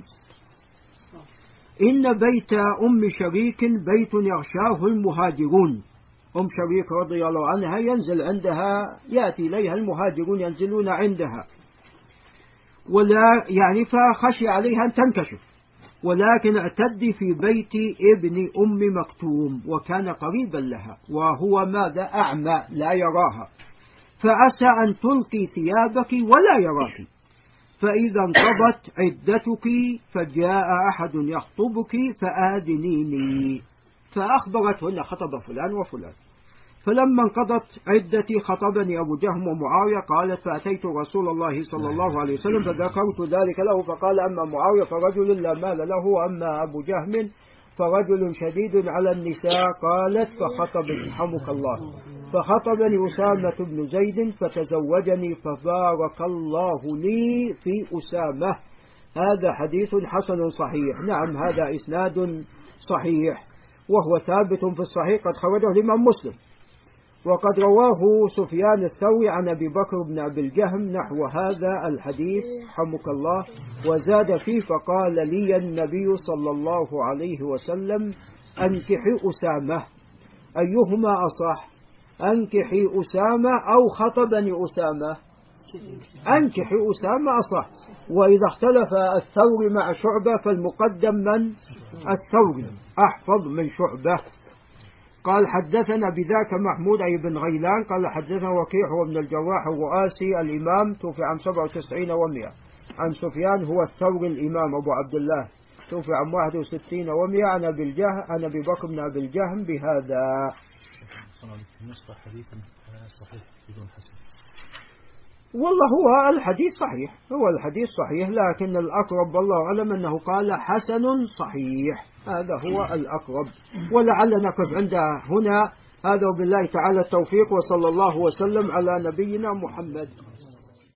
A: إن بيت أم شريك بيت يغشاه المهاجرون. أم شريك رضي الله عنها ينزل عندها يأتي إليها المهاجرون ينزلون عندها ولا يعني فخشي عليها أن تنكشف ولكن اعتدي في بيت ابن أم مكتوم وكان قريبا لها وهو ماذا أعمى لا يراها فعسى أن تلقي ثيابك ولا يراك فإذا انقضت عدتك فجاء أحد يخطبك فآذنيني. فأخبرته أن خطب فلان وفلان. فلما انقضت عدتي خطبني أبو جهم ومعاوية. قالت فأتيت رسول الله صلى الله عليه وسلم فذكرت ذلك له فقال أما معاوية فرجل لا مال له وأما أبو جهم فرجل شديد على النساء. قالت فخطب رحمك الله فخطبني أسامة بن زيد فتزوجني فبارك الله لي في أسامة. هذا حديث حسن صحيح. نعم هذا إسناد صحيح وهو ثابت في الصحيح قد خرجه الإمام مسلم. وقد رواه سفيان الثوري عن أبي بكر بن أبي الجهم نحو هذا الحديث حمك الله وزاد فيه فقال لي النبي صلى الله عليه وسلم أنكحي أسامة أيهما أصح أنكحي أسامة أو خطبني أسامة؟ أنكحي أسامة أصح. وإذا اختلف الثوري مع شعبة فالمقدم من؟ الثوري أحفظ من شعبة. قال حدثنا بذاك محمود أي بن غيلان قال حدثنا وكيع هو ابن الجراح الرؤاسي الإمام توفي عام سبعة وتسعين ومئة. عن سفيان هو الثوري الإمام أبو عبد الله توفي عام واحد وستين ومئة. عن أبي الجهم عن أبي بكر بن أبي الجهم بهذا. والله هو الحديث صحيح، هو الحديث صحيح، لكن الأقرب والله أعلم أنه قال حسن صحيح، هذا هو الأقرب. ولعل نقف عند هنا. هذا وبالله تعالى التوفيق، وصلى الله وسلم على نبينا محمد.